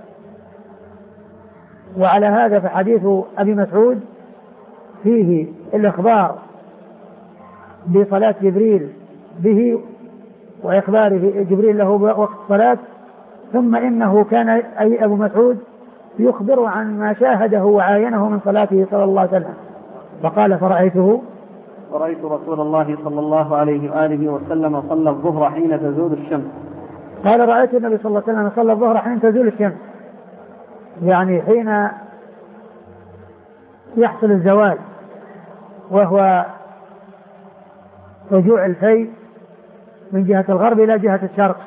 B: وعلى هذا فحديث أبي مسعود فيه الإخبار بصلاة جبريل به وإخباره جبريل له وقت الصلاة، ثم إنه كان أي أبو مسعود يخبر عن ما شاهده وعاينه من صلاته صلى الله عليه وسلم. فقال فرأيته
A: ورأيت رسول الله صلى الله عليه وآله وسلم صلى الظهر حين تزول الشمس.
B: قال رأيت النبي صلى الله عليه وسلم صلى الظهر حين تزول الشمس، يعني حين يحصل الزوال، وهو رجوع الفيء من جهة الغرب إلى جهة الشرق.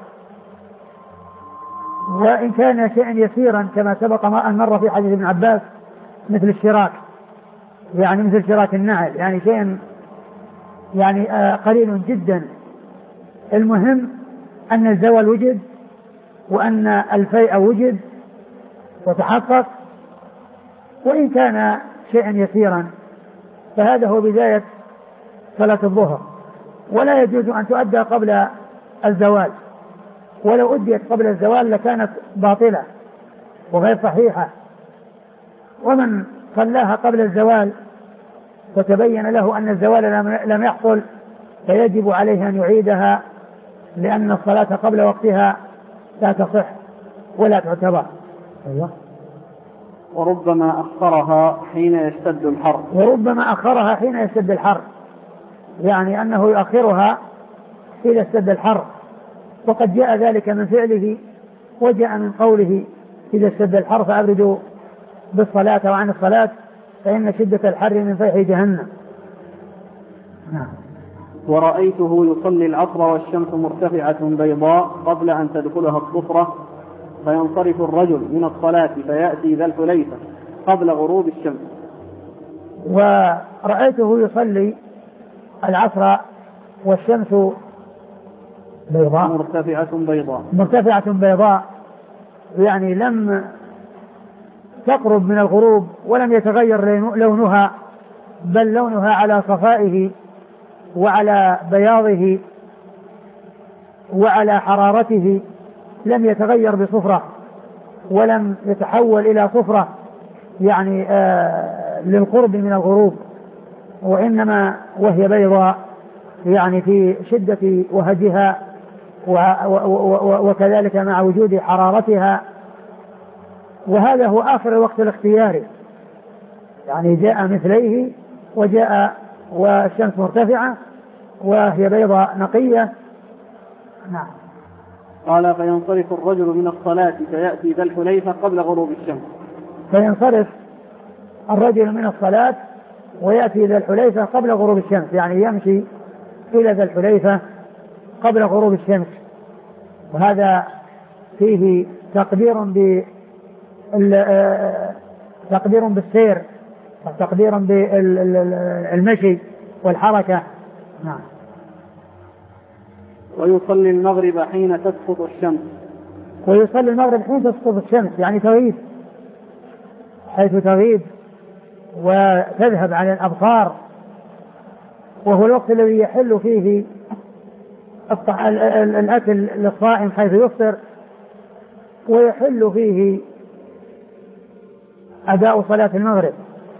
B: وإن كان شيئا يسيرا كما سبق ما أن مر في حديث ابن عباس مثل الشراك، يعني مثل شراك النعل، يعني شيء يعني آه قليل جدا. المهم أن الزوال وجد وأن الفيء وجد وتحقق، وإن كان شيئا يسيرا فهذا هو بداية صلاة الظهر، ولا يجوز أن تؤدى قبل الزوال، ولو أديت قبل الزوال لكانت باطلة وغير صحيحة. ومن صلاها قبل الزوال فتبين له أن الزوال لم يحصل فيجب عليه أن يعيدها، لأن الصلاة قبل وقتها لا تصح ولا تعتبر. أيوة.
A: وربما أخرها حين يشتد الحر
B: وربما أخرها حين يشتد الحر، يعني أنه يؤخرها إلى اشتد الحر، وقد جاء ذلك من فعله وجاء من قوله إذا اشتد الحر فأبردوا بالصلاة وعن الصلاة فإن شدة الحر من فيح جهنم.
A: نعم. ورأيته يصلي العصر والشمس مرتفعة بيضاء قبل أن تدخلها الصفرة، فينصرف الرجل من الصلاة فيأتي ذا الحليفة قبل غروب الشمس.
B: ورأيته يصلي العصر والشمس بيضاء
A: مرتفعة بيضاء
B: مرتفعة بيضاء يعني لم تقرب من الغروب ولم يتغير لونها، بل لونها على صفائه وعلى بياضه وعلى حرارته، لم يتغير بصفرة ولم يتحول إلى صفرة يعني للقرب من الغروب، وإنما وهي بيضاء يعني في شدة وهجها وكذلك مع وجود حرارتها. وهذا هو آخر الوقت الاختياري، يعني جاء مثليه وجاء والشمس مرتفعة وهي بيضاء نقية. نعم.
A: قال فينصرف الرجل من الصلاة فيأتي ذا الحليفة قبل غروب الشمس.
B: فينصرف الرجل من الصلاة ويأتي ذا الحليفة قبل غروب الشمس، يعني يمشي إلى ذا الحليفة قبل غروب الشمس. وهذا فيه تقدير ب تقدير بالسير، تقدير بالمشي والحركة. نعم.
A: ويصلي المغرب حين تسقط الشمس.
B: ويصلي المغرب حين تسقط الشمس، يعني تغيب، حيث تغيب وتذهب عن الأبصار، وهو الوقت الذي يحل فيه الأكل للصائم حيث يفطر، ويحل فيه أداء صلاة المغرب.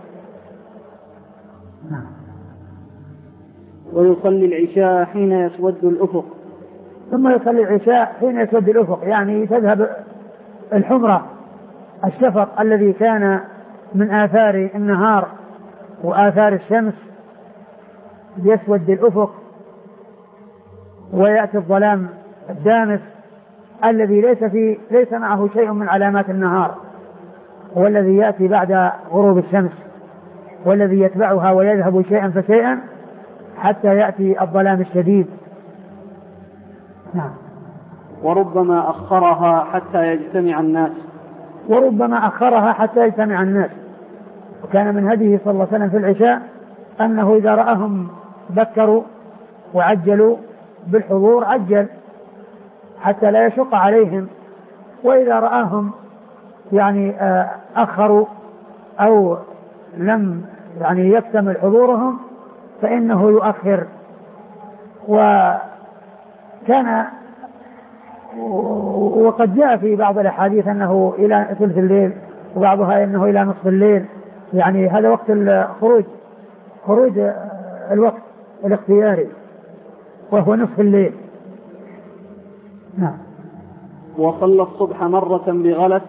A: ويصلي العشاء حين يسود الأفق.
B: ثم يصلي العشاء حين يسود الأفق، يعني تذهب الحمرة، الشفق الذي كان من آثار النهار وآثار الشمس، يسود الأفق ويأتي الظلام الدامس الذي ليس فيه ليس معه شيء من علامات النهار، هو الذي يأتي بعد غروب الشمس، والذي يتبعها ويذهب شيئا فشيئا حتى يأتي الظلام الشديد. نعم.
A: وربما أخرها حتى يجتمع الناس.
B: وربما أخرها حتى يجتمع الناس. وكان من هديه صلى الله عليه وسلم في العشاء أنه إذا رأهم بكروا وعجلوا بالحضور عجل حتى لا يشق عليهم، وإذا رآهم يعني أخروا أو لم يعني يكتمل حضورهم فإنه يؤخر. وكان وقد جاء في بعض الأحاديث أنه إلى ثلث الليل، وبعضها أنه إلى نصف الليل، يعني هذا وقت الخروج، خروج الوقت الاختياري وهو نصف الليل. نعم.
A: وصلى الصبح مرة بغلس.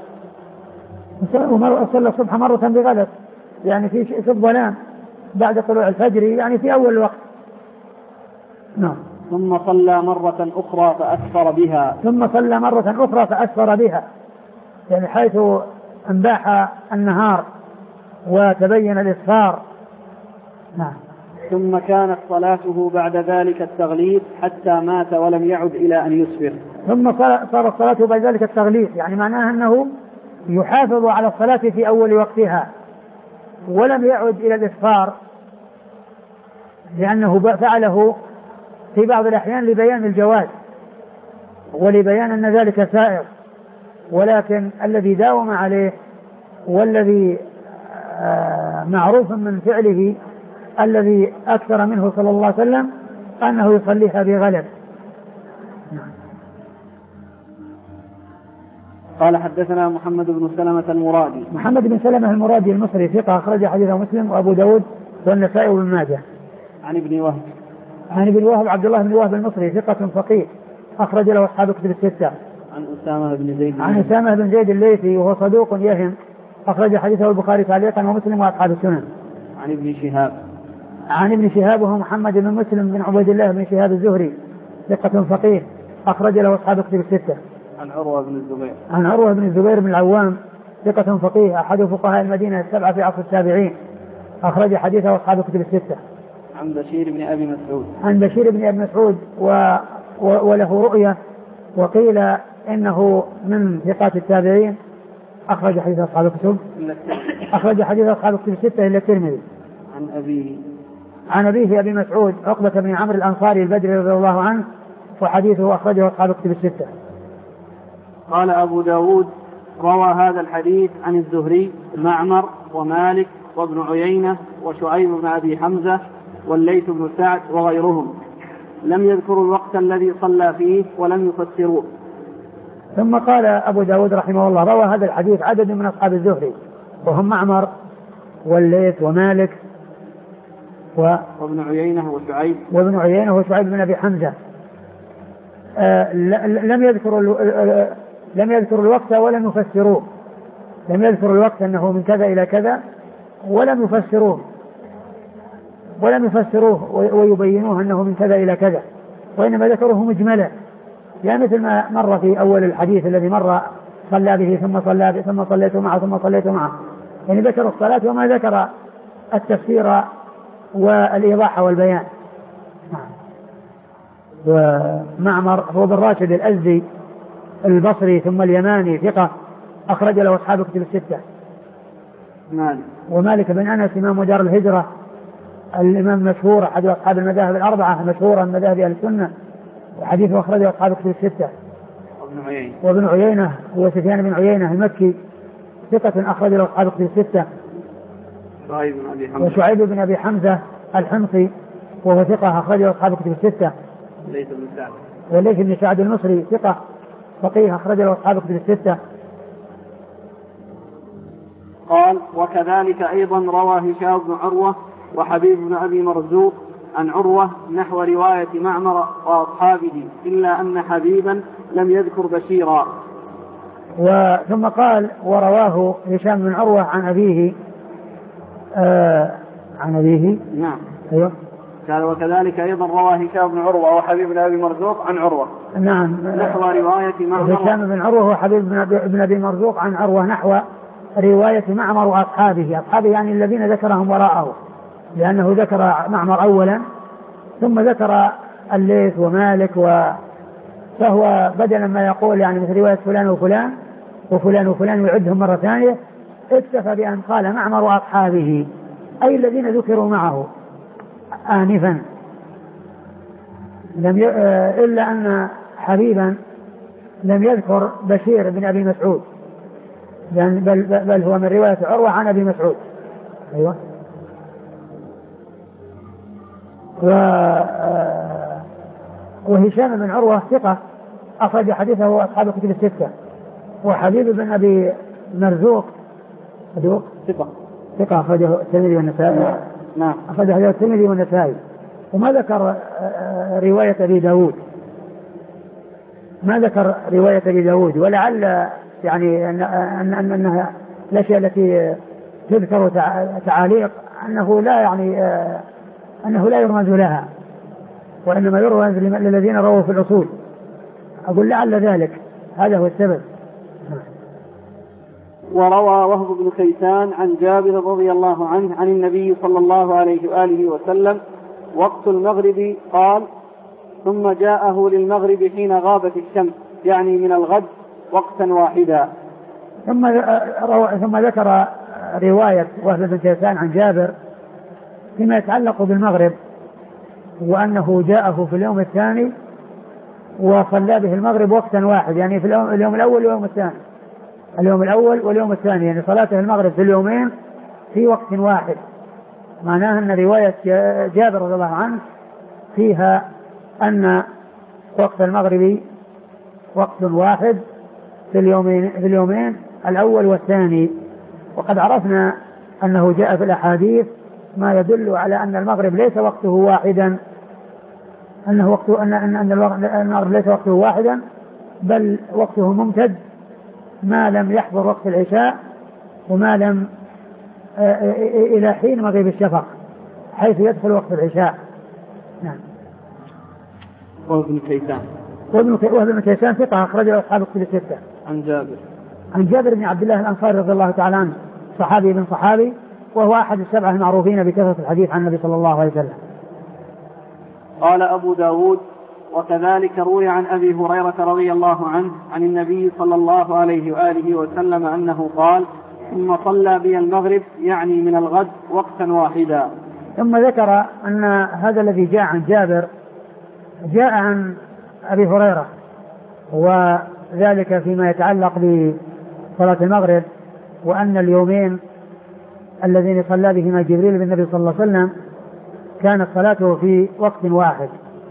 B: وصلى الصبح مرة بغلس، يعني في في الظلام بعد طلوع الفجر، يعني في أول الوقت. نعم.
A: ثم صلى مرة أخرى فأسفر بها.
B: ثم صلى مرة أخرى فأسفر بها، يعني حيث انباح النهار وتبين الإسفار. نعم.
A: ثم كانت صلاته بعد ذلك التغليب حتى مات ولم يعد إلى أن يسفر.
B: ثم صارت صلاته بعد ذلك التغليب، يعني معناها أنه يحافظ على الصلاة في أول وقتها ولم يعد إلى الإسفار، لأنه فعله في بعض الأحيان لبيان الجواز ولبيان أن ذلك سائر، ولكن الذي داوم عليه والذي معروف من فعله الذي أكثر منه صلى الله عليه وسلم أنه يصليها بغلب.
A: قال حدثنا محمد بن سلمة المرادي.
B: محمد بن سلمة المرادي المصري ثقة أخرج حديثه مسلم وأبو داود والنسائي وابن ماجه.
A: عن ابن وهب.
B: عن ابن وهب عبد الله بن وهب المصري ثقة فقيه أخرج له أصحاب الكتب الستة.
A: عن أسامة بن زيد.
B: عن أسامة بن زيد الليثي وهو صدوق يهم أخرج حديثه البخاري تعليقا ومسلم وأصحاب السنن.
A: عن ابن شهاب.
B: عن ابن شهاب وهو محمد بن مسلم بن عبيد الله بن شهاب الزهري ثقة فقيه أخرج له أصحاب الكتب الستة.
A: عن عروة بن الزبير.
B: عن عروة بن الزبير بن العوام ثقة فقيه أحد فقهاء المدينة السبعة في عصر التابعين أخرج حديثه أصحاب الكتب الستة.
A: عن بشير بن أبي مسعود.
B: عن بشير بن أبي مسعود و... و... وله رؤية، وقيل إنه من ثقات التابعين أخرج حديث أصحاب الكتب أخرج حديث أصحاب الكتب الستة إلا الترمذي.
A: عن أبيه.
B: عن أبيه أبي مسعود عقبة بن عمرو الأنصاري البدري رضي الله عنه وحديثه أخرجه أصحاب الكتب الستة.
A: قال أبو داود روى هذا الحديث عن الزهري معمر ومالك وابن عيينة وشعيب بن أبي حمزة والليث بن سعد وغيرهم، لم يذكروا الوقت الذي صلى فيه ولم يفسروه.
B: ثم قال أبو داود رحمه الله روى هذا الحديث عدد من أصحاب الزهري وهم معمر والليث ومالك و
A: وابن عيينة وشعيب
B: وابن عيينة وشعيب بن أبي حمزة. آه لم يذكروا لم يذكروا الوقت ولم يفسروه، لم يذكروا الوقت أنه من كذا إلى كذا ولم يفسروه ولم يفسروه ويبينوه أنه من كذا إلى كذا، وإنما ذكروه مجملا، يعني مثل ما مر في أول الحديث الذي مر صلى به ثم صلى به ثم صليت معه ثم صليت معه، يعني ذكر الصلاة وما ذكر التفسير والإيضاح والبيان. ومعمر هو بن راشد الأزدي البصري ثم اليماني ثقة أخرج له أصحاب كتب الستة.
A: مالك
B: ومالك بن أنس إمام دار الهجرة الإمام مشهور أحد أصحاب المذاهب الأربعة مشهورا من مذاهب أهل السنة، وحديثه أخرجه أصحاب كتب الستة.
A: وابن عيينة
B: وابن عيينة هو سفيان بن عيينة المكي ثقة أخرج له أصحاب كتب الستة.
A: شعيب بن أبي حمزة
B: وشعيب بن أبي حمزة الحمصي وهو ثقة أخرج له أصحاب كتب الستة.
A: ليث بن سعد
B: وليث بن سعد المصري ثقة فقيه أخرج له أصحاب كتب الستة.
A: قال وكذلك أيضا روى هشام بن عروة وحبيب بن أبي مرزوق عن عروة نحو رواية معمر وأصحابه إلا أن حبيبا لم يذكر بشيرا.
B: وثم قال ورواه هشام بن عروة عن أبيه آه عن أبيه
A: نعم
B: أيوه
A: قال وكذلك أيضا روى هشام بن عروة وحبيب بن أبي مرزوق عن عروة
B: نعم
A: نحو رواية معمر.
B: هشام بن عروة وحبيب بن أبي مرزوق عن عروة نحو رواية معمر وأصحابه، أصحابه يعني الذين ذكرهم وراءه، لأنه ذكر معمر أولا ثم ذكر الليث ومالك و... فهو بدلا ما يقول يعني مثل رواية فلان وفلان وفلان وفلان ويعدهم مرة ثانية، اكتفى بأن قال معمر وأصحابه أي الذين ذكروا معه آنفا، لم ي... إلا أن حبيبا لم يذكر بشير بن أبي مسعود، بل, بل, بل هو من رواية عروة عن أبي مسعود. أيوة. و... وهشام بن عروة ثقة أخرج حديثه أصحاب الكتب الستة. وحبيب بن أبي مرزوق
A: ثقة
B: ثقة أخرجه الترمذي والنسائي.
A: نعم
B: أخرجه الترمذي والنسائي. وما ذكر رواية أبي داود، ما ذكر رواية أبي داود، ولعل يعني أن أن أنها الأشياء التي تذكر تعاليق أنه لا يعني أنه لا يرمز لها، وإنما يرمز للذين رووا في الأصول. أقول لعل ذلك هذا هو السبب.
A: وروى وهب بن كيسان عن جابر رضي الله عنه عن النبي صلى الله عليه وآله وسلم وقت المغرب قال ثم جاءه للمغرب حين غابت الشمس يعني من الغد وقتا واحدا.
B: ثم ثم ذكر رواية وهب بن كيسان عن جابر فيما يتعلق بالمغرب، وأنه جاءه في اليوم الثاني وصلى به المغرب وقتا واحد، يعني في اليوم الأول واليوم الثاني، اليوم الأول واليوم الثاني، يعني صلاته المغرب في اليومين في وقت واحد. معناه أن رواية جابر رضي الله عنه فيها أن وقت المغرب وقت واحد في اليومين, في اليومين الأول والثاني. وقد عرفنا أنه جاء في الأحاديث ما يدل على أن المغرب ليس وقته واحدا، أنه وقته أن أن المغرب ليس وقته واحدا، بل وقته ممتد ما لم يحضر وقت العشاء وما لم إلى حين مغيب الشفق حيث يدخل وقت العشاء. نعم.
A: وابن كيسان
B: وابن كيسان ثقة أخرجه أصحاب الكتب الستة.
A: عن جابر
B: عن جابر بن عبد الله الأنصاري رضي الله تعالى عنه، صحابي بن صحابي، وهو أحد السبعة المعروفين بكثرة الحديث عن النبي صلى الله عليه وسلم.
A: قال أبو داود وكذلك روي عن أبي هريرة رضي الله عنه عن النبي صلى الله عليه وآله وسلم أنه قال ثم صلى بي المغرب يعني من الغد وقتا واحدا.
B: ثم ذكر أن هذا الذي جاء عن جابر جاء عن أبي هريرة، وذلك فيما يتعلق بصلاة المغرب، وأن اليومين الذين صلى بهما جبريل بالنبي صلى الله عليه وسلم كانت صلاته في وقت واحد.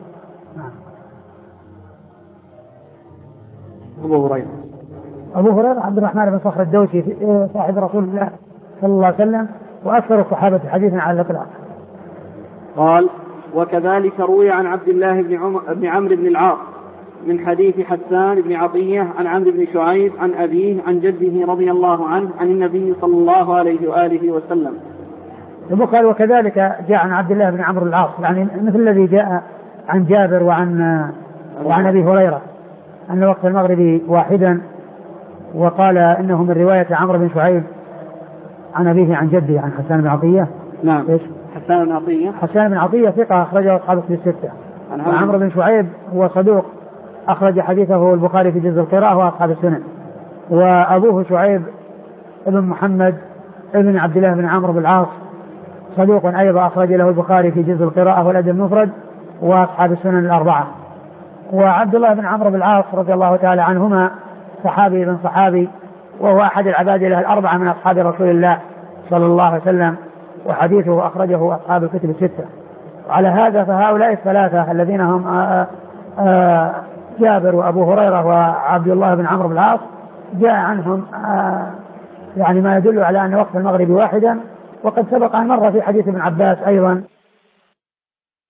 A: أبو هريرة
B: أبو هريرة عبد الرحمن بن صخر الدوسي صاحب رسول الله صلى الله عليه وسلم وأكثر الصحابة حديثا على الإطلاق.
A: قال: وكذلك روي عن عبد الله بن, عم... بن عمرو بن العاص من حديث حسان بن عطية عن عمرو بن شعيب عن أبيه عن جده رضي الله عنه عن النبي صلى الله عليه وآله وسلم.
B: قال: وكذلك جاء عن عبد الله بن عمرو العاص، يعني مثل الذي جاء عن جابر وعن وعن أبي هريرة أن وقت المغرب واحدا، وقال إنه من رواية عمرو بن شعيب عن أبيه عن جده عن حسان بن عطية.
A: نعم. حسان بن عطية
B: حسان بن عطية ثقة أخرجه أصحاب الكتب الستة. وعمرو بن شعيب هو صدوق أخرج حديثه البخاري في جزء القراءة وأصحاب السنن. وأبوه شعيب ابن محمد ابن عبد الله بن عمرو بن العاص صدوق أيضا أخرج له البخاري في جزء القراءة والأدب المفرد وأصحاب السنن الأربعة. وعبد الله بن عمرو بن العاص رضي الله تعالى عنهما صحابي بن صحابي، وهو أحد العباد له الأربعة من أصحاب رسول الله صلى الله عليه وسلم، وحديثه أخرجه أصحاب الكتب الستة. وعلى هذا فهؤلاء الثلاثة الذين هم آآ آآ جابر وأبو هريرة وعبد الله بن عمرو بن العاص جاء عنهم يعني ما يدل على أن وقت المغرب واحدا، وقد سبق أن مر في حديث ابن عباس أيضا